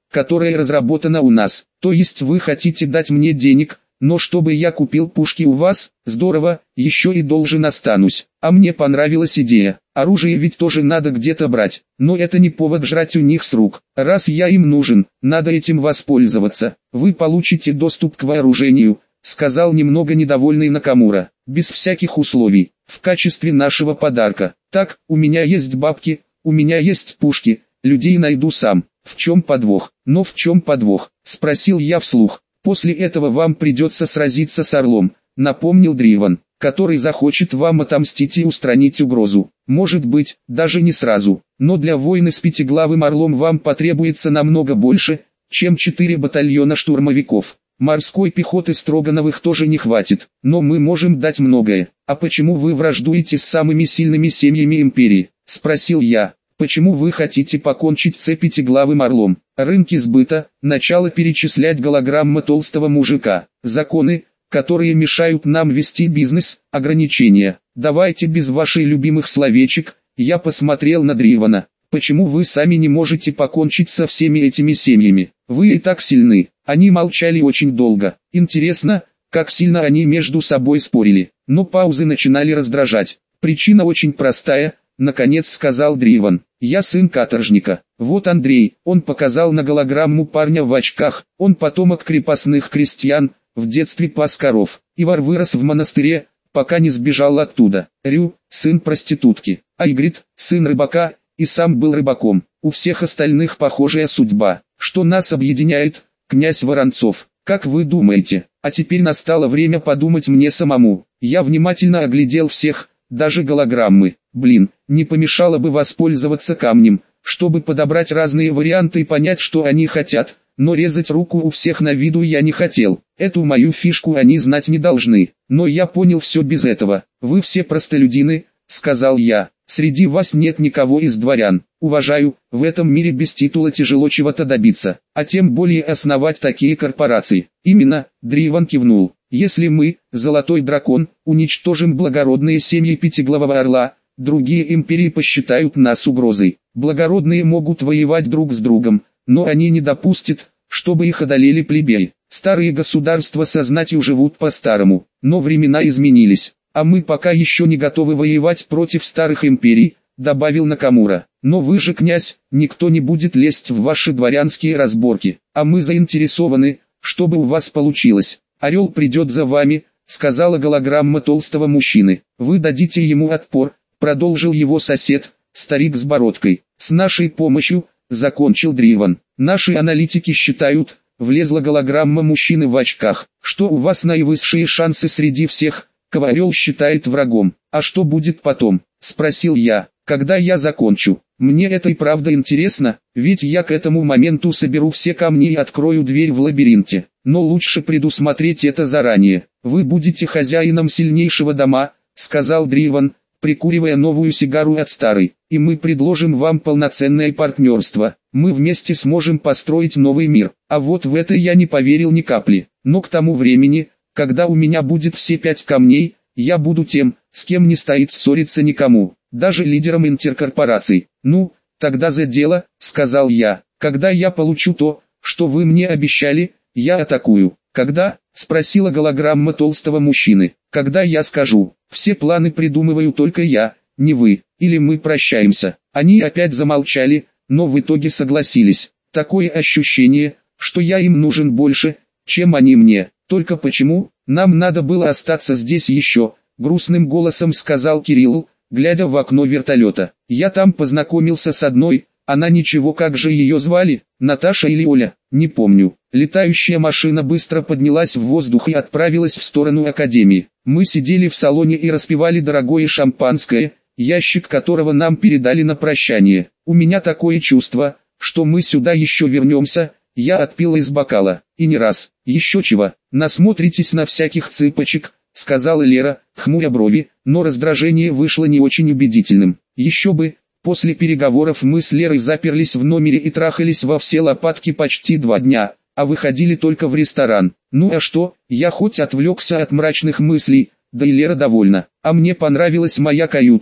которая разработана у нас. То есть вы хотите дать мне денег, но чтобы я купил пушки у вас? Здорово, еще и должен останусь. А мне понравилась идея. Оружие ведь тоже надо где-то брать, но это не повод жрать у них с рук. Раз я им нужен, надо этим воспользоваться. Вы получите доступ к вооружению, сказал немного недовольный Накамура, без всяких условий, в качестве нашего подарка. Так, у меня есть бабки, у меня есть пушки, людей найду сам. В чем подвох? Но в чем подвох? Спросил я вслух. После этого вам придется сразиться с Орлом, напомнил Дриван, который захочет вам отомстить и устранить угрозу. Может быть, даже не сразу, но для войны с пятиглавым Орлом вам потребуется намного больше, чем 4 батальона штурмовиков. Морской пехоты Строгановых тоже не хватит, но мы можем дать многое. А почему вы враждуете с самыми сильными семьями империи? Спросил я. Почему вы хотите покончить с пятиглавым Орлом? Рынки сбыта, начало перечислять голограмма толстого мужика, законы, которые мешают нам вести бизнес, ограничения. Давайте без ваших любимых словечек. Я посмотрел на Дривана. Почему вы сами не можете покончить со всеми этими семьями? Вы и так сильны. Они молчали очень долго. Интересно, как сильно они между собой спорили. Но паузы начинали раздражать. Причина очень простая, наконец сказал Дриван. Я сын каторжника. Вот Андрей, он показал на голограмму парня в очках. Он потомок крепостных крестьян, в детстве пас коров. Ивар вырос в монастыре, пока не сбежал оттуда. Рю, сын проститутки. Айгрид, сын рыбака, и сам был рыбаком. У всех остальных похожая судьба. Что нас объединяет, князь Воронцов? Как вы думаете? А теперь настало время подумать мне самому. Я внимательно оглядел всех, даже голограммы. Блин, не помешало бы воспользоваться камнем, чтобы подобрать разные варианты и понять, что они хотят, но резать руку у всех на виду я не хотел. Эту мою фишку они знать не должны, но я понял все без этого. Вы все простолюдины, сказал я, среди вас нет никого из дворян. Уважаю, в этом мире без титула тяжело чего-то добиться, а тем более основать такие корпорации. Именно, Дриван кивнул. Если мы, Золотой Дракон, уничтожим благородные семьи Пятиглавого Орла, другие империи посчитают нас угрозой. Благородные могут воевать друг с другом, но они не допустят, чтобы их одолели плебеи. Старые государства со знатью живут по-старому, но времена изменились, а мы пока еще не готовы воевать против старых империй, добавил Накамура. Но вы же князь, никто не будет лезть в ваши дворянские разборки, а мы заинтересованы, чтобы у вас получилось. Орел придет за вами, сказала голограмма толстого мужчины. Вы дадите ему отпор, продолжил его сосед, старик с бородкой. С нашей помощью, закончил Дриван. Наши аналитики считают, влезла голограмма мужчины в очках, что у вас наивысшие шансы среди всех, кого Орел считает врагом. А что будет потом? Спросил я. Когда я закончу? Мне это и правда интересно, ведь я к этому моменту соберу все камни и открою дверь в лабиринте. Но лучше предусмотреть это заранее. Вы будете хозяином сильнейшего дома, сказал Дриван, прикуривая новую сигару от старой. И мы предложим вам полноценное партнерство. Мы вместе сможем построить новый мир. А вот в это я не поверил ни капли. Но к тому времени, когда у меня будет все 5 камней, я буду тем, с кем не стоит ссориться никому, даже лидером интеркорпораций. Ну, тогда за дело, сказал я. Когда я получу то, что вы мне обещали, я атакую. Когда? Спросила голограмма толстого мужчины. Когда я скажу. Все планы придумываю только я, не вы. Или мы прощаемся. Они опять замолчали, но в итоге согласились. Такое ощущение, что я им нужен больше, чем они мне. Только почему? Нам надо было остаться здесь еще, грустным голосом сказал Кирилл, глядя в окно вертолета. Я там познакомился с одной, она ничего, как же ее звали, Наташа или Оля, не помню. Летающая машина быстро поднялась в воздух и отправилась в сторону академии. Мы сидели в салоне и распивали дорогое шампанское, ящик которого нам передали на прощание. У меня такое чувство, что мы сюда еще вернемся. Я отпил из бокала, и не раз. Еще чего, насмотритесь на всяких цыпочек, сказала Лера, хмуря брови, но раздражение вышло не очень убедительным. Еще бы, после переговоров мы с Лерой заперлись в номере и трахались во все лопатки почти 2 дня, а выходили только в ресторан. Ну а что, я хоть отвлекся от мрачных мыслей, да и Лера довольна. А мне понравилась моя каюта,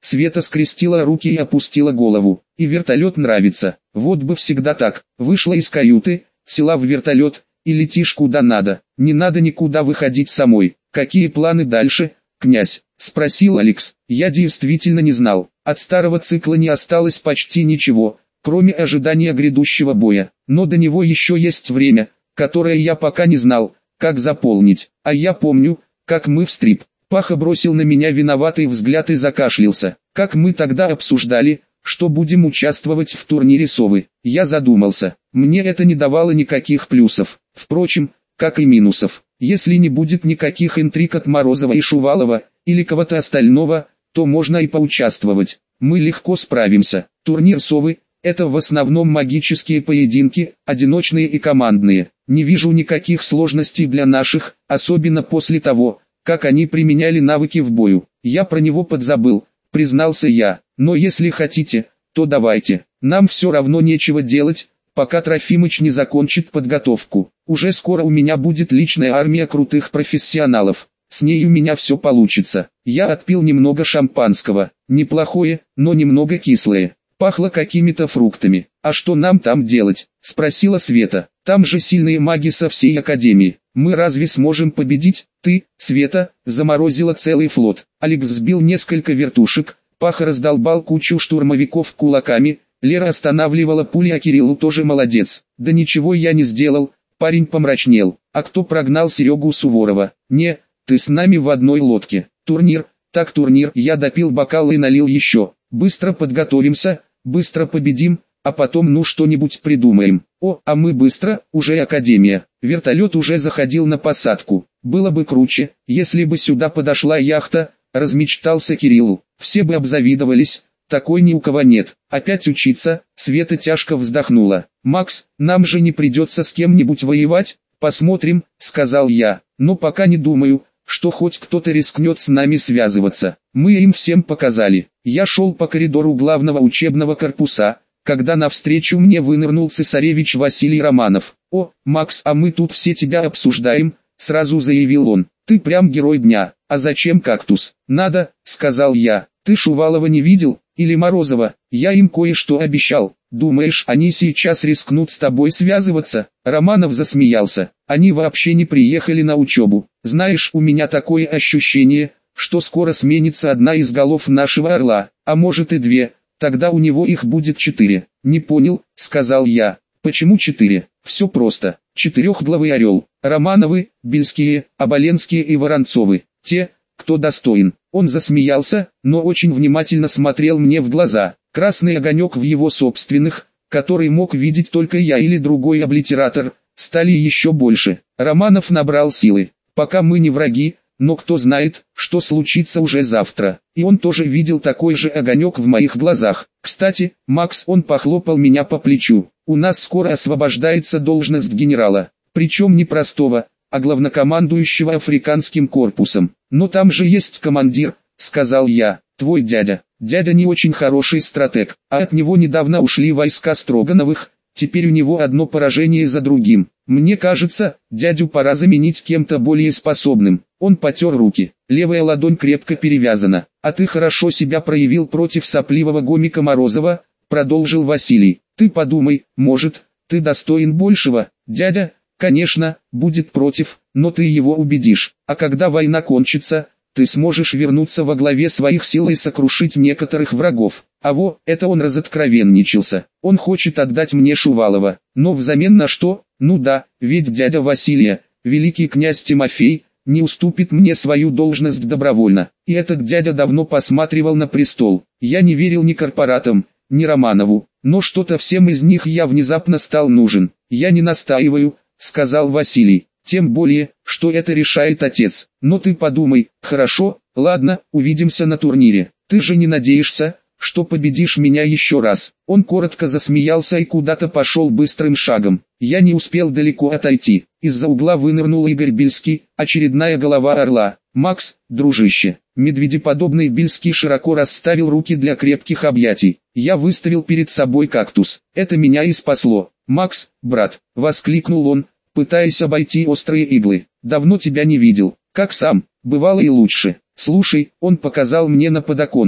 Света скрестила руки и опустила голову. И вертолет нравится. Вот бы всегда так. Вышла из каюты, села в вертолет, и летишь куда надо. Не надо никуда выходить самой. Какие планы дальше, князь? Спросил Алекс. Я действительно не знал. От старого цикла не осталось почти ничего, кроме ожидания грядущего боя. Но до него еще есть время, которое я пока не знал, как заполнить. А я помню, как мы в стрип. Паха бросил на меня виноватый взгляд и закашлялся. Как мы тогда обсуждали, что будем участвовать в турнире совы. Я задумался. Мне это не давало никаких плюсов. Впрочем, как и минусов. Если не будет никаких интриг от Морозова и Шувалова, или кого-то остального, то можно и поучаствовать. Мы легко справимся. Турнир совы – это в основном магические поединки, одиночные и командные. Не вижу никаких сложностей для наших, особенно после того, как они применяли навыки в бою. Я про него подзабыл, признался я. Но если хотите, то давайте. Нам все равно нечего делать, пока Трофимыч не закончит подготовку. Уже скоро у меня будет личная армия крутых профессионалов. С ней у меня все получится. Я отпил немного шампанского. Неплохое, но немного кислое. Пахло какими-то фруктами. «А что нам там делать?» – спросила Света. «Там же сильные маги со всей академии. Мы разве сможем победить?» «Ты, Света, заморозила целый флот». Алекс сбил несколько вертушек. Паха раздолбал кучу штурмовиков кулаками. Лера останавливала пули, а Кириллу тоже молодец. «Да ничего я не сделал». Парень помрачнел. «А кто прогнал Серегу Суворова?» «Не, ты с нами в одной лодке». «Турнир, так турнир». Я допил бокал и налил еще. «Быстро подготовимся, быстро победим, а потом что-нибудь придумаем». «О, а мы быстро, уже академия». Вертолет уже заходил на посадку. «Было бы круче, если бы сюда подошла яхта», размечтался Кирилл. «Все бы обзавидовались, такой ни у кого нет». «Опять учиться?» Света тяжко вздохнула. «Макс, нам же не придется с кем-нибудь воевать?» «Посмотрим», сказал я. «Но пока не думаю, что хоть кто-то рискнет с нами связываться. Мы им всем показали». Я шел по коридору главного учебного корпуса, когда навстречу мне вынырнул цесаревич Василий Романов. «О, Макс, а мы тут все тебя обсуждаем», сразу заявил он. «Ты прям герой дня». «А зачем кактус?» «Надо», сказал я. «Ты Шувалова не видел? Или Морозова? Я им кое-что обещал». «Думаешь, они сейчас рискнут с тобой связываться?» Романов засмеялся. «Они вообще не приехали на учебу. Знаешь, у меня такое ощущение, что скоро сменится одна из голов нашего орла, а может и две, тогда у него их будет 4. «Не понял», сказал я. «Почему 4? Все просто. Четырехглавый орел. Романовы, Бельские, Оболенские и Воронцовы. Те, кто достоин». Он засмеялся, но очень внимательно смотрел мне в глаза. Красный огонек в его собственных, который мог видеть только я или другой облитератор, стали еще больше. Романов набрал силы. «Пока мы не враги, но кто знает, что случится уже завтра». И он тоже видел такой же огонек в моих глазах. «Кстати, Макс», он похлопал меня по плечу, «у нас скоро освобождается должность генерала, причем не простого, а главнокомандующего африканским корпусом. Но там же есть командир», сказал я. «Твой дядя». «Дядя не очень хороший стратег, а от него недавно ушли войска Строгановых, теперь у него одно поражение за другим. Мне кажется, дядю пора заменить кем-то более способным». Он потер руки, левая ладонь крепко перевязана. «А ты хорошо себя проявил против сопливого гомика Морозова», продолжил Василий. «Ты подумай, может, ты достоин большего». «Дядя, конечно, будет против, но ты его убедишь. А когда война кончится, ты сможешь вернуться во главе своих сил и сокрушить некоторых врагов». Это он разоткровенничался. Он хочет отдать мне Шувалова. Но взамен на что? Ну да, ведь дядя Василия, великий князь Тимофей, не уступит мне свою должность добровольно. И этот дядя давно посматривал на престол. Я не верил ни корпоратам, ни Романову, но что-то всем из них я внезапно стал нужен. «Я не настаиваю», сказал Василий. «Тем более, что это решает отец. Но ты подумай». «Хорошо, ладно, увидимся на турнире. Ты же не надеешься, что победишь меня еще раз?» Он коротко засмеялся и куда-то пошел быстрым шагом. Я не успел далеко отойти. Из-за угла вынырнул Игорь Бельский, очередная голова орла. «Макс, дружище». Медведеподобный Бельский широко расставил руки для крепких объятий. Я выставил перед собой кактус. Это меня и спасло. «Макс, брат», воскликнул он, пытаясь обойти острые иглы. «Давно тебя не видел. Как сам, бывало и лучше. Слушай», он показал мне на подоконник.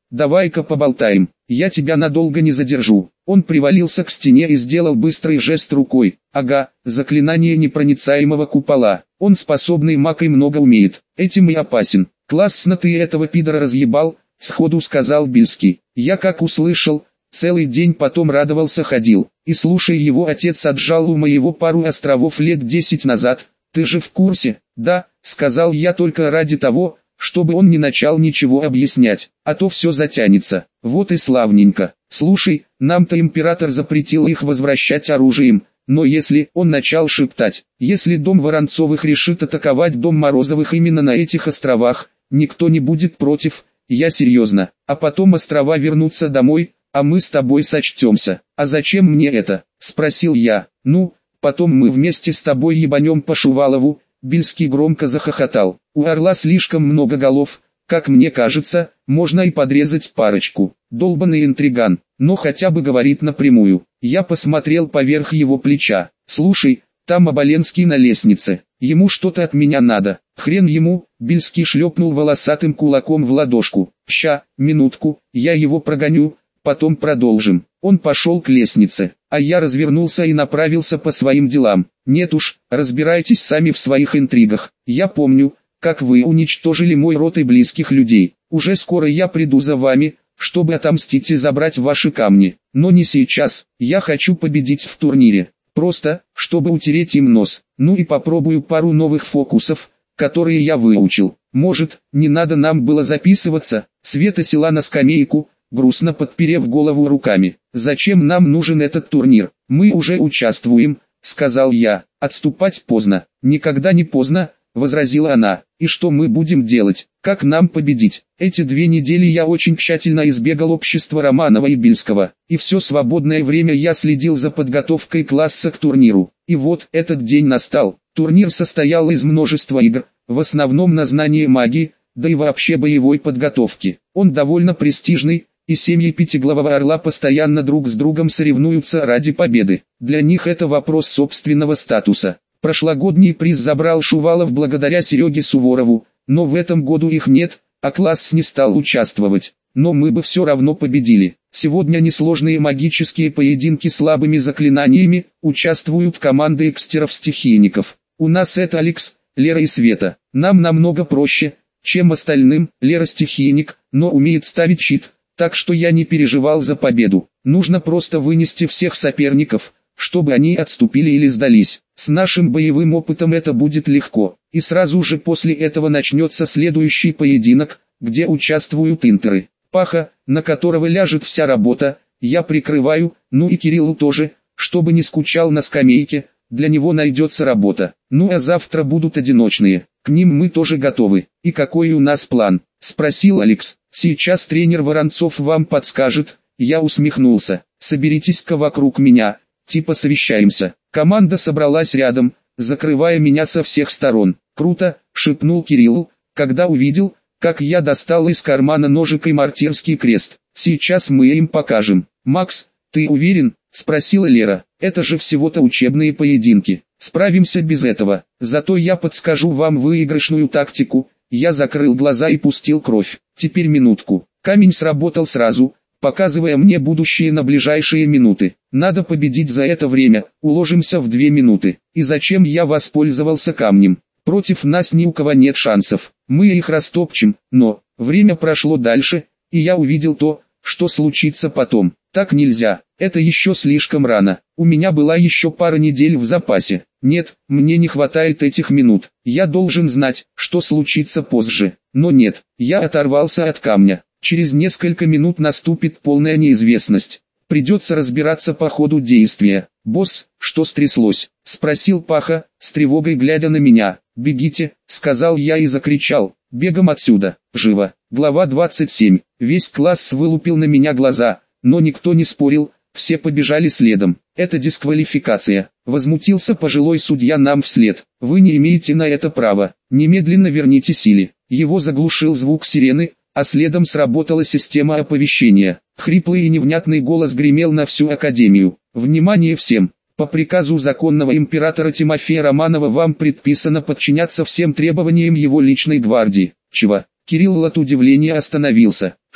давай-ка поболтаем, я тебя надолго не задержу. Он привалился к стене и сделал быстрый жест рукой. Ага, заклинание непроницаемого купола. Он способный маг и много умеет, этим и опасен. Классно ты этого пидора разъебал, сходу сказал Бильский. Я как услышал, целый день потом радовался ходил. И слушай, его отец отжал у моего пару островов лет 10 назад. Ты же в курсе? Да, сказал я только ради того, чтобы он не начал ничего объяснять, а то все затянется. Вот и славненько. Слушай, нам-то император запретил их возвращать оружием, но если он начал шептать, если дом Воронцовых решит атаковать дом Морозовых именно на этих островах, никто не будет против, я серьезно, а потом острова вернутся домой, а мы с тобой сочтемся. А зачем мне это? Спросил я. Ну, потом мы вместе с тобой ебанем по Шувалову. Бильский громко захохотал. У орла слишком много голов, как мне кажется, можно и подрезать парочку. Долбаный интриган, но хотя бы говорит напрямую. Я посмотрел поверх его плеча. Слушай, там Оболенский на лестнице. Ему что-то от меня надо. Хрен ему, Бильский шлепнул волосатым кулаком в ладошку. Ща, минутку, я его прогоню, потом продолжим. Он пошел к лестнице, а я развернулся и направился по своим делам. Нет уж, разбирайтесь сами в своих интригах. Я помню, как вы уничтожили мой род и близких людей. Уже скоро я приду за вами, чтобы отомстить и забрать ваши камни. Но не сейчас, я хочу победить в турнире. Просто, чтобы утереть им нос. Ну и попробую пару новых фокусов, которые я выучил. Может, не надо нам было записываться? Света села на скамейку, грустно подперев голову руками. «Зачем нам нужен этот турнир? Мы уже участвуем», — сказал я. «Отступать поздно». «Никогда не поздно», — возразила она. «И что мы будем делать? Как нам победить? Эти 2 недели я очень тщательно избегал общества Романова и Бильского, и все свободное время я следил за подготовкой класса к турниру. И вот, этот день настал. Турнир состоял из множества игр, в основном на знание магии, да и вообще боевой подготовки. Он довольно престижный, и семьи Пятиглавого Орла постоянно друг с другом соревнуются ради победы. Для них это вопрос собственного статуса. Прошлогодний приз забрал Шувалов благодаря Сереге Суворову, но в этом году их нет, а класс не стал участвовать. Но мы бы все равно победили. Сегодня несложные магические поединки слабыми заклинаниями, участвуют команды экстеров-стихийников. У нас это Алекс, Лера и Света. Нам намного проще, чем остальным. Лера стихийник, но умеет ставить щит. Так что я не переживал за победу. Нужно просто вынести всех соперников, чтобы они отступили или сдались. С нашим боевым опытом это будет легко. И сразу же после этого начнется следующий поединок, где участвуют интеры. Паха, на которого ляжет вся работа, я прикрываю, ну и Кириллу тоже, чтобы не скучал на скамейке, для него найдется работа. Ну а завтра будут одиночные, к ним мы тоже готовы. И какой у нас план? Спросил Алекс. Сейчас тренер Воронцов вам подскажет. Я усмехнулся. Соберитесь-ка вокруг меня, типа совещаемся. Команда собралась рядом, закрывая меня со всех сторон. Круто, шепнул Кирилл, когда увидел, как я достал из кармана ножик и мортирский крест. Сейчас мы им покажем. Макс, ты уверен? Спросила Лера. Это же всего-то учебные поединки. Справимся без этого. Зато я подскажу вам выигрышную тактику. Я закрыл глаза и пустил кровь. Теперь минутку. Камень сработал сразу, показывая мне будущее на ближайшие минуты. Надо победить за это время, уложимся в 2 минуты. И зачем я воспользовался камнем? Против нас ни у кого нет шансов. Мы их растопчем, но время прошло дальше, и я увидел то, что случится потом. Так нельзя, это еще слишком рано. У меня была еще пара недель в запасе. Нет, мне не хватает этих минут. Я должен знать, что случится позже. Но нет, я оторвался от камня. Через несколько минут наступит полная неизвестность. Придется разбираться по ходу действия. «Босс, что стряслось?» — спросил Паха, с тревогой глядя на меня. «Бегите», — сказал я и закричал. «Бегом отсюда, живо». Глава 27. Весь класс вылупил на меня глаза, но никто не спорил, все побежали следом. «Это дисквалификация», — возмутился пожилой судья нам вслед. «Вы не имеете на это права. Немедленно верните силе». Его заглушил звук сирены, а следом сработала система оповещения. Хриплый и невнятный голос гремел на всю академию. «Внимание всем! По приказу законного императора Тимофея Романова вам предписано подчиняться всем требованиям его личной гвардии». «Чего?» Кирилл от удивления остановился.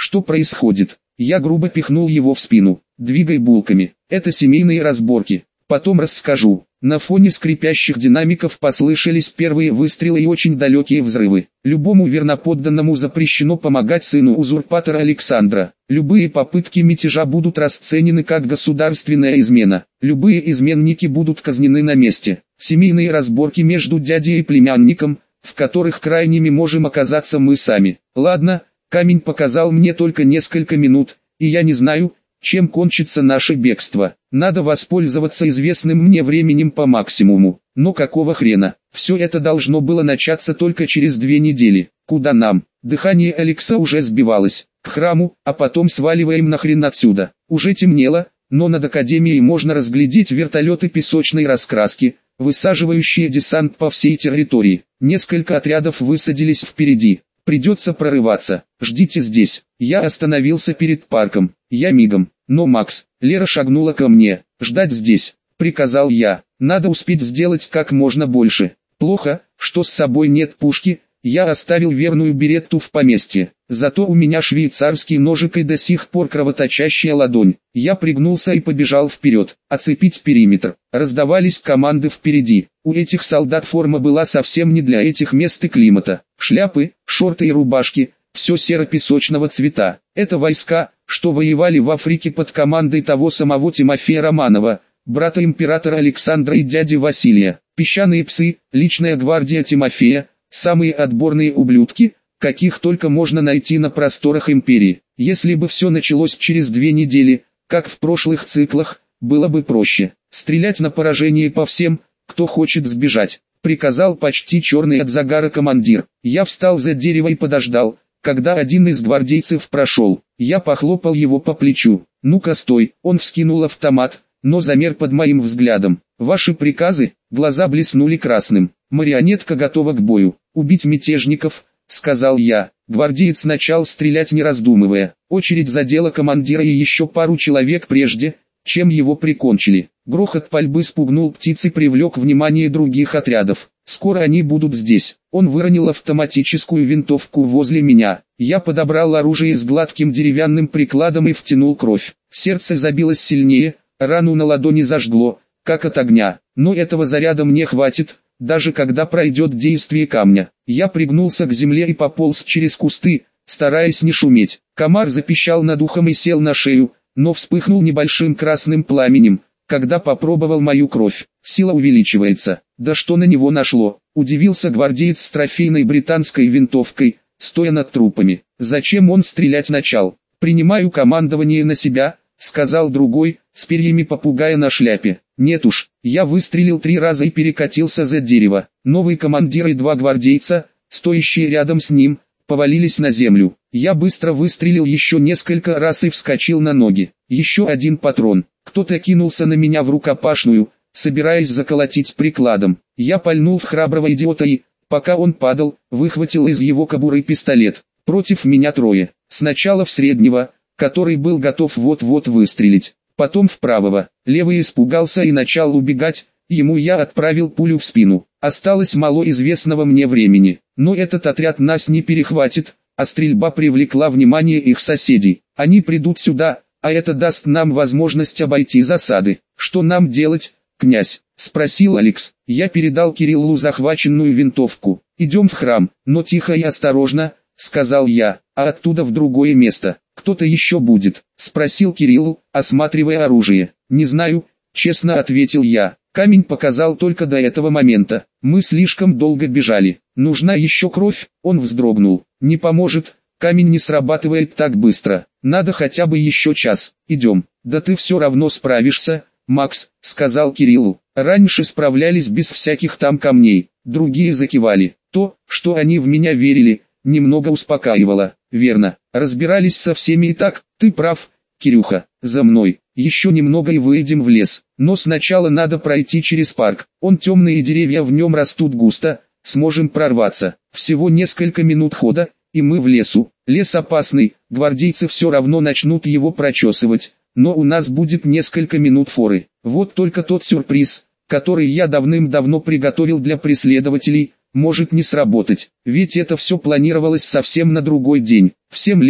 Что происходит? Я грубо пихнул его в спину. Двигай булками. Это семейные разборки. Потом расскажу. На фоне скрипящих динамиков послышались первые выстрелы и очень далекие взрывы. Любому верноподданному запрещено помогать сыну узурпатора Александра. Любые попытки мятежа будут расценены как государственная измена. Любые изменники будут казнены на месте. Семейные разборки между дядей и племянником, в которых крайними можем оказаться мы сами. Ладно, камень показал мне только несколько минут, и я не знаю, чем кончится наше бегство. Надо воспользоваться известным мне временем по максимуму. Но какого хрена? Все это должно было начаться только через 2 недели. Куда нам? Дыхание Алекса уже сбивалось. К храму, а потом сваливаем нахрен отсюда. Уже темнело, но над академией можно разглядеть вертолеты песочной раскраски, высаживающие десант по всей территории. Несколько отрядов высадились впереди. Придется прорываться. Ждите здесь. Я остановился перед парком. Я мигом. Но Макс, Лера шагнула ко мне. Ждать здесь, приказал я. Надо успеть сделать как можно больше. Плохо, что с собой нет пушки. Я оставил верную беретту в поместье. Зато у меня швейцарский ножик и до сих пор кровоточащая ладонь. Я пригнулся и побежал вперед. Оцепить периметр. Раздавались команды впереди. У этих солдат форма была совсем не для этих мест и климата. Шляпы, шорты и рубашки, все серо-песочного цвета. Это войска, что воевали в Африке под командой того самого Тимофея Романова, брата императора Александра и дяди Василия. Песчаные псы, личная гвардия Тимофея, самые отборные ублюдки, каких только можно найти на просторах империи. Если бы все началось через 2 недели, как в прошлых циклах, было бы проще. Стрелять на поражение по всем, кто хочет сбежать, приказал почти черный от загара командир. Я встал за дерево и подождал, когда один из гвардейцев прошел. Я похлопал его по плечу. «Ну-ка стой!» Он вскинул автомат, но замер под моим взглядом. «Ваши приказы?» Глаза блеснули красным. «Марионетка готова к бою. Убить мятежников», — сказал я. Гвардеец начал стрелять не раздумывая. Очередь задела командира и еще пару человек прежде, чем его прикончили. Грохот пальбы спугнул птиц и привлек внимание других отрядов. «Скоро они будут здесь». Он выронил автоматическую винтовку возле меня. Я подобрал оружие с гладким деревянным прикладом и втянул кровь. Сердце забилось сильнее, рану на ладони зажгло, как от огня. Но этого заряда мне хватит, даже когда пройдет действие камня. Я пригнулся к земле и пополз через кусты, стараясь не шуметь. Комар запищал над ухом и сел на шею, но вспыхнул небольшим красным пламенем, когда попробовал мою кровь. Сила увеличивается. Да что на него нашло? Удивился гвардеец с трофейной британской винтовкой, стоя над трупами. Зачем он стрелять начал? «Принимаю командование на себя», — сказал другой, с перьями попугая на шляпе. «Нет уж». Я выстрелил 3 раза и перекатился за дерево. Новый командир и 2 гвардейца, стоящие рядом с ним, повалились на землю. Я быстро выстрелил еще несколько раз и вскочил на ноги. Еще один патрон. Кто-то кинулся на меня в рукопашную, собираясь заколотить прикладом. Я пальнул в храброго идиота и, пока он падал, выхватил из его кобуры пистолет. Против меня 3. Сначала в среднего, который был готов вот-вот выстрелить. Потом в правого. Левый испугался и начал убегать, ему я отправил пулю в спину. Осталось мало известного мне времени. Но этот отряд нас не перехватит, а стрельба привлекла внимание их соседей. Они придут сюда, а это даст нам возможность обойти засады. «Что нам делать, князь?» — спросил Алекс. Я передал Кириллу захваченную винтовку. «Идем в храм, но тихо и осторожно», — сказал я, — «а оттуда в другое место. Кто-то еще будет?» — спросил Кирилл, осматривая оружие. «Не знаю», — честно ответил я. Камень показал только до этого момента. Мы слишком долго бежали. «Нужна еще кровь?» — он вздрогнул. «Не поможет, камень не срабатывает так быстро. Надо хотя бы еще час. Идем». «Да ты все равно справишься, Макс», — сказал Кириллу. «Раньше справлялись без всяких там камней». Другие закивали. То, что они в меня верили, немного успокаивало. «Верно, разбирались со всеми и так. Ты прав, Кирюха. За мной. Еще немного и выйдем в лес. Но сначала надо пройти через парк. Он темный и деревья в нем растут густо. Сможем прорваться. Всего несколько минут хода, и мы в лесу. Лес опасный, гвардейцы все равно начнут его прочесывать. Но у нас будет несколько минут форы. Вот только тот сюрприз, который я давным-давно приготовил для преследователей, может не сработать. Ведь это все планировалось совсем на другой день. Всем лечь,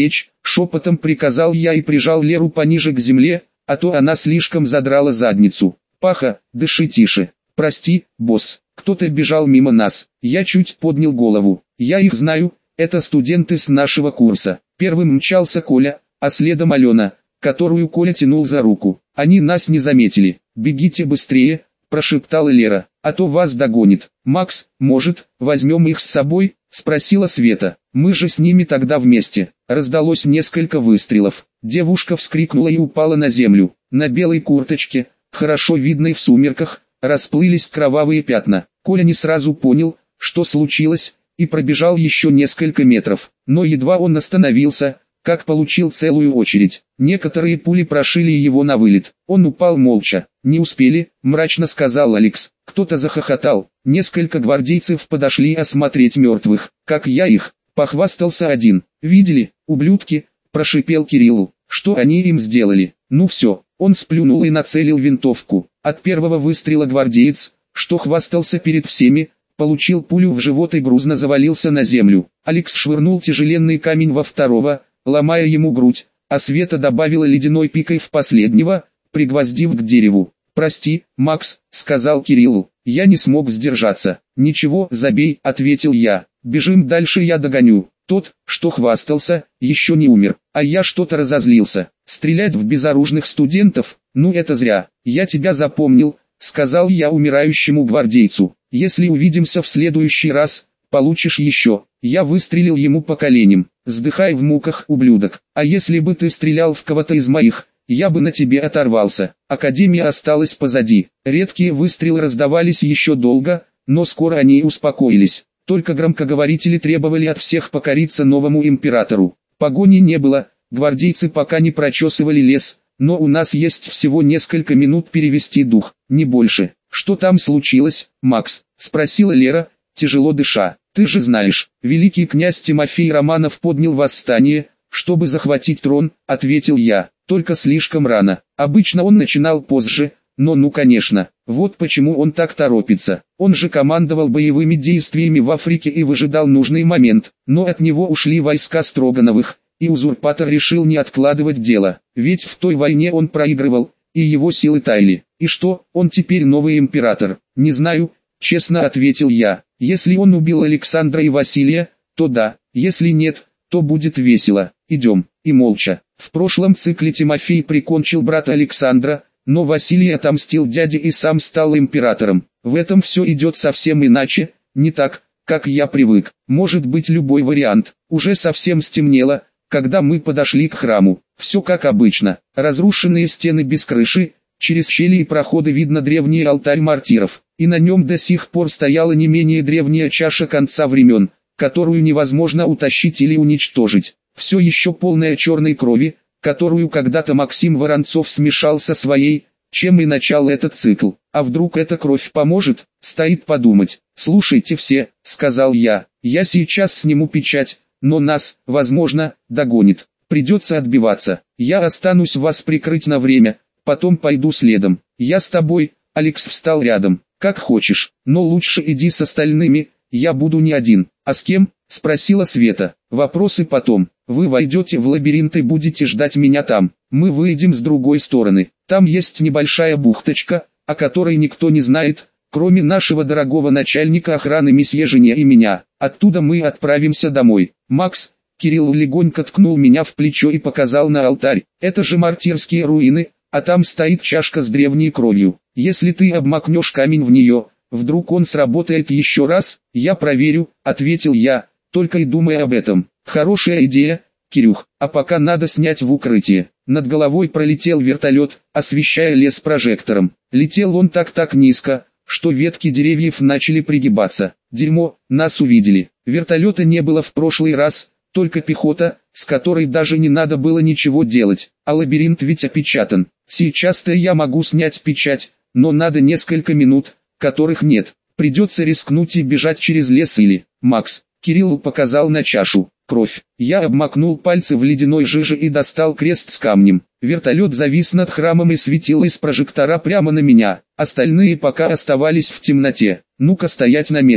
шепотом приказал я и прижал Леру пониже к земле, а то она слишком задрала задницу. Паха, дыши тише. Прости, босс, кто-то бежал мимо нас. Я чуть поднял голову. Я их знаю, это студенты с нашего курса. Первым мчался Коля, а следом Алена, которую Коля тянул за руку. Они нас не заметили. Бегите быстрее, прошептала Лера, а то вас догонит. Макс, может, возьмем их с собой? Спросила Света. Мы же с ними тогда вместе. Раздалось несколько выстрелов. Девушка вскрикнула и упала на землю. На белой курточке, хорошо видной в сумерках, расплылись кровавые пятна. Коля не сразу понял, что случилось, и пробежал еще несколько метров. Но едва он остановился, как получил целую очередь. Некоторые пули прошили его на вылет. Он упал молча. «Не успели», — мрачно сказал Алекс. Кто-то захохотал. Несколько гвардейцев подошли осмотреть мертвых. «Как я их?» — похвастался один. «Видели, ублюдки?» — прошипел Кирилл. «Что они им сделали?» «Ну все». Он сплюнул и нацелил винтовку. От первого выстрела гвардеец, что хвастался перед всеми, получил пулю в живот и грузно завалился на землю. Алекс швырнул тяжеленный камень во второго, ломая ему грудь, а Света добавила ледяной пикой в последнего, пригвоздив к дереву. «Прости, Макс», — сказал Кириллу, — «я не смог сдержаться». «Ничего, забей», — ответил я. «Бежим дальше, я догоню». Тот, что хвастался, еще не умер, а я что-то разозлился. Стрелять в безоружных студентов? Ну это зря. «Я тебя запомнил», — сказал я умирающему гвардейцу. «Если увидимся в следующий раз, получишь еще». Я выстрелил ему по коленям. «Сдыхай в муках, ублюдок. А если бы ты стрелял в кого-то из моих, я бы на тебе оторвался». Академия осталась позади. Редкие выстрелы раздавались еще долго, но скоро они успокоились. Только громкоговорители требовали от всех покориться новому императору. Погони не было, гвардейцы пока не прочесывали лес, но у нас есть всего несколько минут перевести дух, не больше. «Что там случилось, Макс?» — спросила Лера, тяжело дыша. «Ты же знаешь, великий князь Тимофей Романов поднял восстание, чтобы захватить трон», — ответил я. «Только слишком рано. Обычно он начинал позже, но ну конечно, вот почему он так торопится. Он же командовал боевыми действиями в Африке и выжидал нужный момент, но от него ушли войска Строгановых, и узурпатор решил не откладывать дело, ведь в той войне он проигрывал, и его силы таяли. И что, он теперь новый император?» «Не знаю», — честно ответил я. «Если он убил Александра и Василия, то да, если нет, то будет весело. Идем». И молча. В прошлом цикле Тимофей прикончил брата Александра, но Василий отомстил дяде и сам стал императором. В этом все идет совсем иначе, не так, как я привык. Может быть любой вариант. Уже совсем стемнело, когда мы подошли к храму. Все как обычно. Разрушенные стены без крыши, через щели и проходы видно древний алтарь мартиров. И на нем до сих пор стояла не менее древняя чаша конца времен, которую невозможно утащить или уничтожить. Все еще полная черной крови, которую когда-то Максим Воронцов смешал со своей, чем и начал этот цикл. А вдруг эта кровь поможет? Стоит подумать. «Слушайте все», — сказал я, — «я сейчас сниму печать, но нас, возможно, догонит. Придется отбиваться. Я останусь вас прикрыть на время, потом пойду следом». «Я с тобой», — Алекс встал рядом. «Как хочешь, но лучше иди с остальными, я буду не один». «А с кем?» — спросила Света. «Вопросы потом. Вы войдете в лабиринт и будете ждать меня там. Мы выйдем с другой стороны. Там есть небольшая бухточка, о которой никто не знает, кроме нашего дорогого начальника охраны месье Жене и меня. Оттуда мы отправимся домой». «Макс», — Кирилл легонько ткнул меня в плечо и показал на алтарь. «Это же мартирские руины, а там стоит чашка с древней кровью. Если ты обмакнешь камень в нее, вдруг он сработает еще раз?» «Я проверю», — ответил я, только и думая об этом. «Хорошая идея, Кирюх, а пока надо снять в укрытие». Над головой пролетел вертолет, освещая лес прожектором. Летел он так низко, что ветки деревьев начали пригибаться. Дерьмо, нас увидели. Вертолета не было в прошлый раз, только пехота, с которой даже не надо было ничего делать. А лабиринт ведь опечатан. Сейчас-то я могу снять печать, но надо несколько минут, которых нет. Придется рискнуть и бежать через лес или... «Макс», — Кирилл показал на чашу. «Кровь». Я обмакнул пальцы в ледяной жиже и достал крест с камнем. Вертолет завис над храмом и светил из прожектора прямо на меня. Остальные пока оставались в темноте. «Ну-ка стоять на месте»,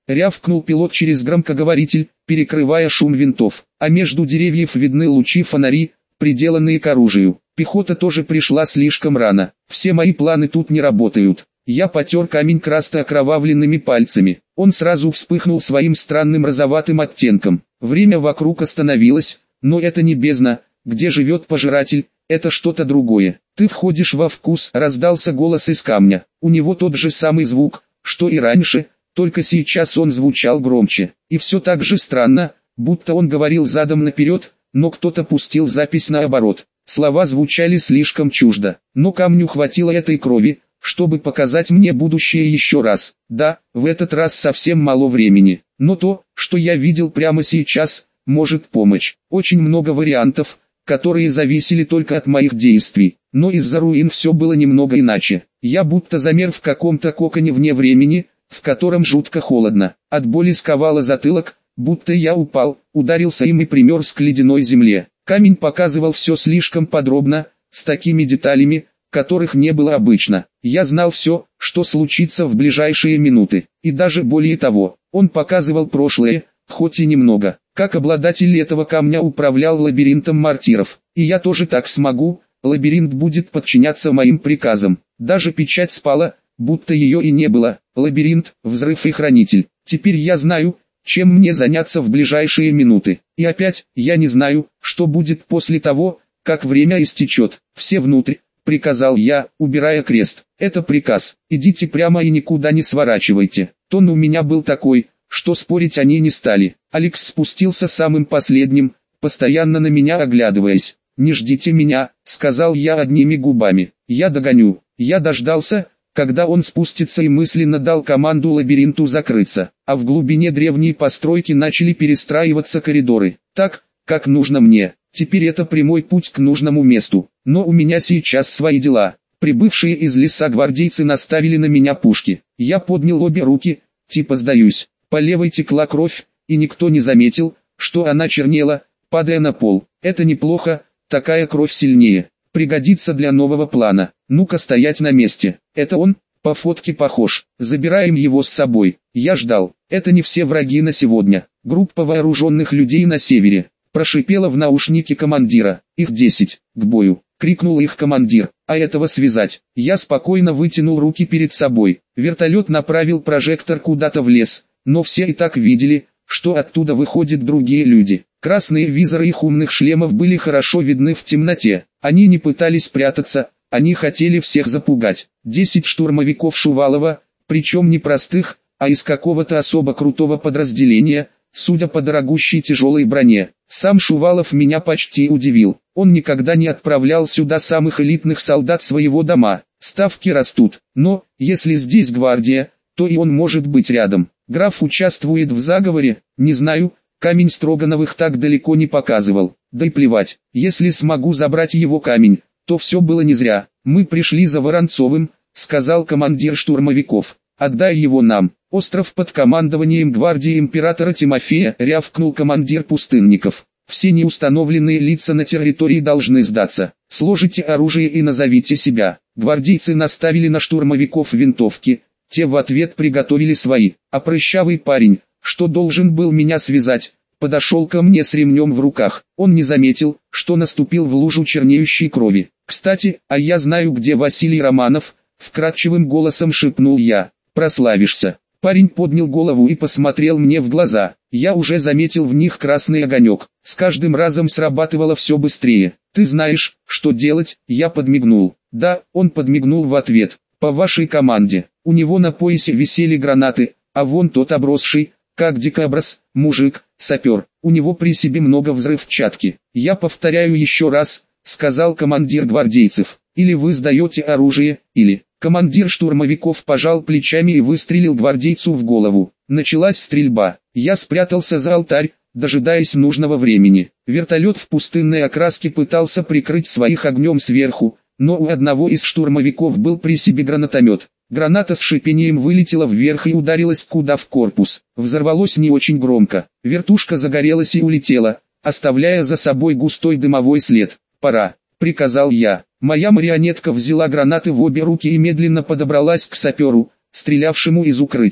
рявкнул пилот через громкоговоритель, перекрывая шум винтов. А между деревьев видны лучи фонари, приделанные к оружию. Пехота тоже пришла слишком рано. Все мои планы тут не работают. Я потер камень красно окровавленными пальцами. Он сразу вспыхнул своим странным розоватым оттенком. Время вокруг остановилось, но это не бездна, где живет пожиратель, это что-то другое. Ты входишь во вкус, раздался голос из камня. У него тот же самый звук, что и раньше, только сейчас он звучал громче. И все так же странно, будто он говорил задом наперед, но кто-то пустил запись наоборот. Слова звучали слишком чуждо, но камню хватило этой крови, чтобы показать мне будущее еще раз. Да, в этот раз совсем мало времени, но то, что я видел прямо сейчас, может помочь. Очень много вариантов, которые зависели только от моих действий, но из-за руин все было немного иначе. Я будто замер в каком-то коконе вне времени, в котором жутко холодно. От боли сковало затылок, будто я упал, ударился им и примерз к ледяной земле. Камень показывал все слишком подробно, с такими деталями, которых не было обычно. Я знал все, что случится в ближайшие минуты, и даже более того, он показывал прошлое, хоть и немного. Как обладатель этого камня управлял лабиринтом мортиров, и я тоже так смогу, лабиринт будет подчиняться моим приказам. Даже печать спала, будто ее и не было. Лабиринт, взрыв и хранитель. Теперь я знаю, чем мне заняться в ближайшие минуты. И опять, я не знаю, что будет после того, как время истечет. Все внутрь, приказал я, убирая крест. Это приказ. Идите прямо и никуда не сворачивайте. Тон у меня был такой, что спорить они не стали. Алекс спустился самым последним, постоянно на меня оглядываясь. «Не ждите меня», — сказал я одними губами. «Я догоню». Я дождался, когда он спустится, и мысленно дал команду лабиринту закрыться. А в глубине древней постройки начали перестраиваться коридоры. Так, как нужно мне. Теперь это прямой путь к нужному месту. Но у меня сейчас свои дела. Прибывшие из леса гвардейцы наставили на меня пушки. Я поднял обе руки, типа сдаюсь. По левой текла кровь, и никто не заметил, что она чернела, падая на пол. Это неплохо, такая кровь сильнее. Пригодится для нового плана. Ну-ка стоять на месте. Это он? По фотке похож. Забираем его с собой. Я ждал. Это не все враги на сегодня. Группа вооруженных людей на севере. Прошипела в наушнике командира. Их 10. К бою. Крикнул их командир. А этого связать. Я спокойно вытянул руки перед собой. Вертолет направил прожектор куда-то в лес. Но все и так видели, что оттуда выходят другие люди. Красные визоры их умных шлемов были хорошо видны в темноте. Они не пытались прятаться, они хотели всех запугать. 10 штурмовиков Шувалова, причем не простых, а из какого-то особо крутого подразделения, судя по дорогущей тяжелой броне. Сам Шувалов меня почти удивил. Он никогда не отправлял сюда самых элитных солдат своего дома. Ставки растут, но, если здесь гвардия, то и он может быть рядом. Граф участвует в заговоре, не знаю, камень Строгановых так далеко не показывал. Да и плевать, если смогу забрать его камень, то все было не зря. Мы пришли за Воронцовым, сказал командир штурмовиков. Отдай его нам. Остров под командованием гвардии императора Тимофея, рявкнул командир пустынников. Все неустановленные лица на территории должны сдаться. Сложите оружие и назовите себя. Гвардейцы наставили на штурмовиков винтовки. Те в ответ приготовили свои, а прыщавый парень, что должен был меня связать, подошел ко мне с ремнем в руках. Он не заметил, что наступил в лужу чернеющей крови. «Кстати, а я знаю, где Василий Романов», — вкрадчивым голосом шепнул я. «Прославишься». Парень поднял голову и посмотрел мне в глаза. Я уже заметил в них красный огонек. С каждым разом срабатывало все быстрее. «Ты знаешь, что делать?» Я подмигнул. «Да», он подмигнул в ответ. «По вашей команде». У него на поясе висели гранаты, а вон тот обросший, как дикобраз, мужик, сапер. У него при себе много взрывчатки. «Я повторяю еще раз», — сказал командир гвардейцев. «Или вы сдаете оружие, или...» Командир штурмовиков пожал плечами и выстрелил гвардейцу в голову. Началась стрельба. Я спрятался за алтарь, дожидаясь нужного времени. Вертолет в пустынной окраске пытался прикрыть своих огнем сверху, но у одного из штурмовиков был при себе гранатомет. Граната с шипением вылетела вверх и ударилась куда в корпус. Взорвалось не очень громко. Вертушка загорелась и улетела, оставляя за собой густой дымовой след. «Пора», — приказал я. Моя марионетка взяла гранаты в обе руки и медленно подобралась к саперу, стрелявшему из укрытия.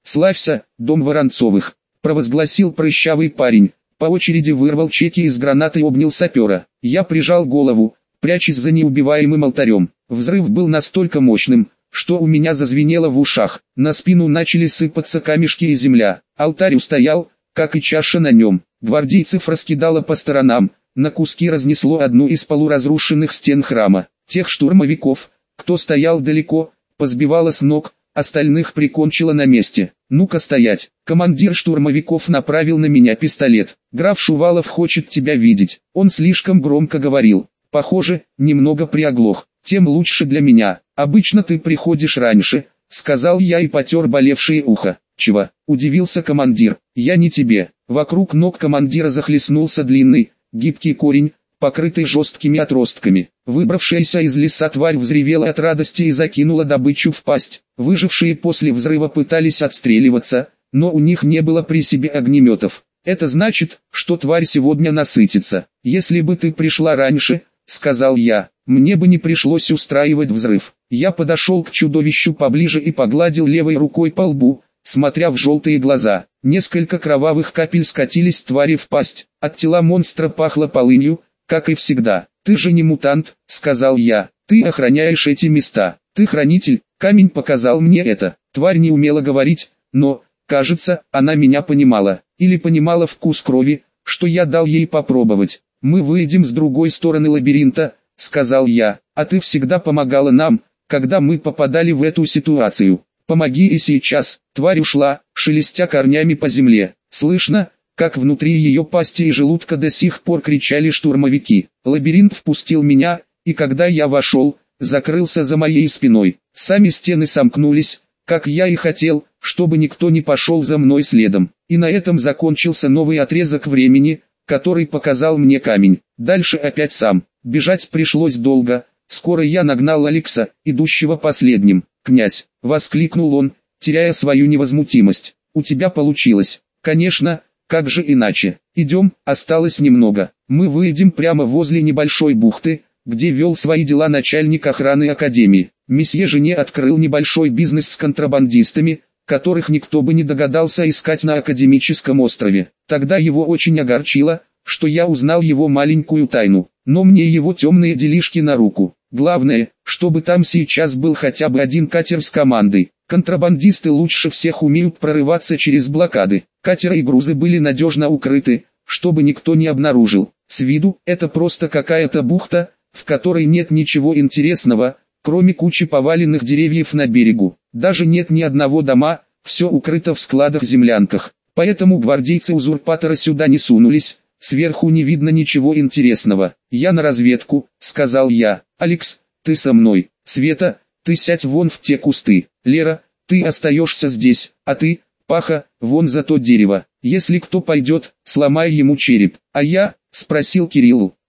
«Славься, дом Воронцовых», — провозгласил прыщавый парень. По очереди вырвал чеки из гранаты и обнял сапера. Я прижал голову, прячась за неубиваемым алтарем. Взрыв был настолько мощным, что у меня зазвенело в ушах. На спину начали сыпаться камешки и земля. Алтарь устоял, как и чаша на нем. Гвардейцев раскидало по сторонам. На куски разнесло одну из полуразрушенных стен храма. Тех штурмовиков, кто стоял далеко, позбивало с ног, остальных прикончило на месте. «Ну-ка стоять!» Командир штурмовиков направил на меня пистолет. «Граф Шувалов хочет тебя видеть». Он слишком громко говорил. Похоже, немного приоглох. «Тем лучше для меня. Обычно ты приходишь раньше», — сказал я и потер болевшее ухо. «Чего?» — удивился командир. «Я не тебе». Вокруг ног командира захлестнулся длинный, гибкий корень, покрытый жесткими отростками. Выбравшаяся из леса тварь взревела от радости и закинула добычу в пасть. Выжившие после взрыва пытались отстреливаться, но у них не было при себе огнеметов. «Это значит, что тварь сегодня насытится. Если бы ты пришла раньше», — сказал я, — «мне бы не пришлось устраивать взрыв». Я подошел к чудовищу поближе и погладил левой рукой по лбу, смотря в желтые глаза. Несколько кровавых капель скатились твари в пасть. От тела монстра пахло полынью, как и всегда. «Ты же не мутант», — сказал я. «Ты охраняешь эти места. Ты хранитель». Камень показал мне это. Тварь не умела говорить, но, кажется, она меня понимала. Или понимала вкус крови, что я дал ей попробовать. «Мы выйдем с другой стороны лабиринта», — сказал я. «А ты всегда помогала нам, когда мы попадали в эту ситуацию. Помоги и сейчас». Тварь ушла, шелестя корнями по земле. Слышно, как внутри ее пасти и желудка до сих пор кричали штурмовики. Лабиринт впустил меня, и когда я вошел, закрылся за моей спиной. Сами стены сомкнулись, как я и хотел, чтобы никто не пошел за мной следом. И на этом закончился новый отрезок времени, который показал мне камень. Дальше опять сам. Бежать пришлось долго. Скоро я нагнал Алекса, идущего последним. «Князь!» — воскликнул он, теряя свою невозмутимость. «У тебя получилось». «Конечно, как же иначе? Идем, осталось немного. Мы выйдем прямо возле небольшой бухты, где вел свои дела начальник охраны Академии. Месье Жене открыл небольшой бизнес с контрабандистами, которых никто бы не догадался искать на Академическом острове. Тогда его очень огорчило, что я узнал его маленькую тайну, но мне его темные делишки на руку. Главное, чтобы там сейчас был хотя бы один катер с командой. Контрабандисты лучше всех умеют прорываться через блокады. Катер и грузы были надежно укрыты, чтобы никто не обнаружил. С виду это просто какая-то бухта, в которой нет ничего интересного, кроме кучи поваленных деревьев на берегу. Даже нет ни одного дома, все укрыто в складах-землянках. Поэтому гвардейцы узурпатора сюда не сунулись, сверху не видно ничего интересного. «Я на разведку», — сказал я. «Алекс, ты со мной. Света, ты сядь вон в те кусты. Лера, ты остаешься здесь, а ты, Паха, вон за то дерево. Если кто пойдет, сломай ему череп». «А я?» — спросил Кирилл.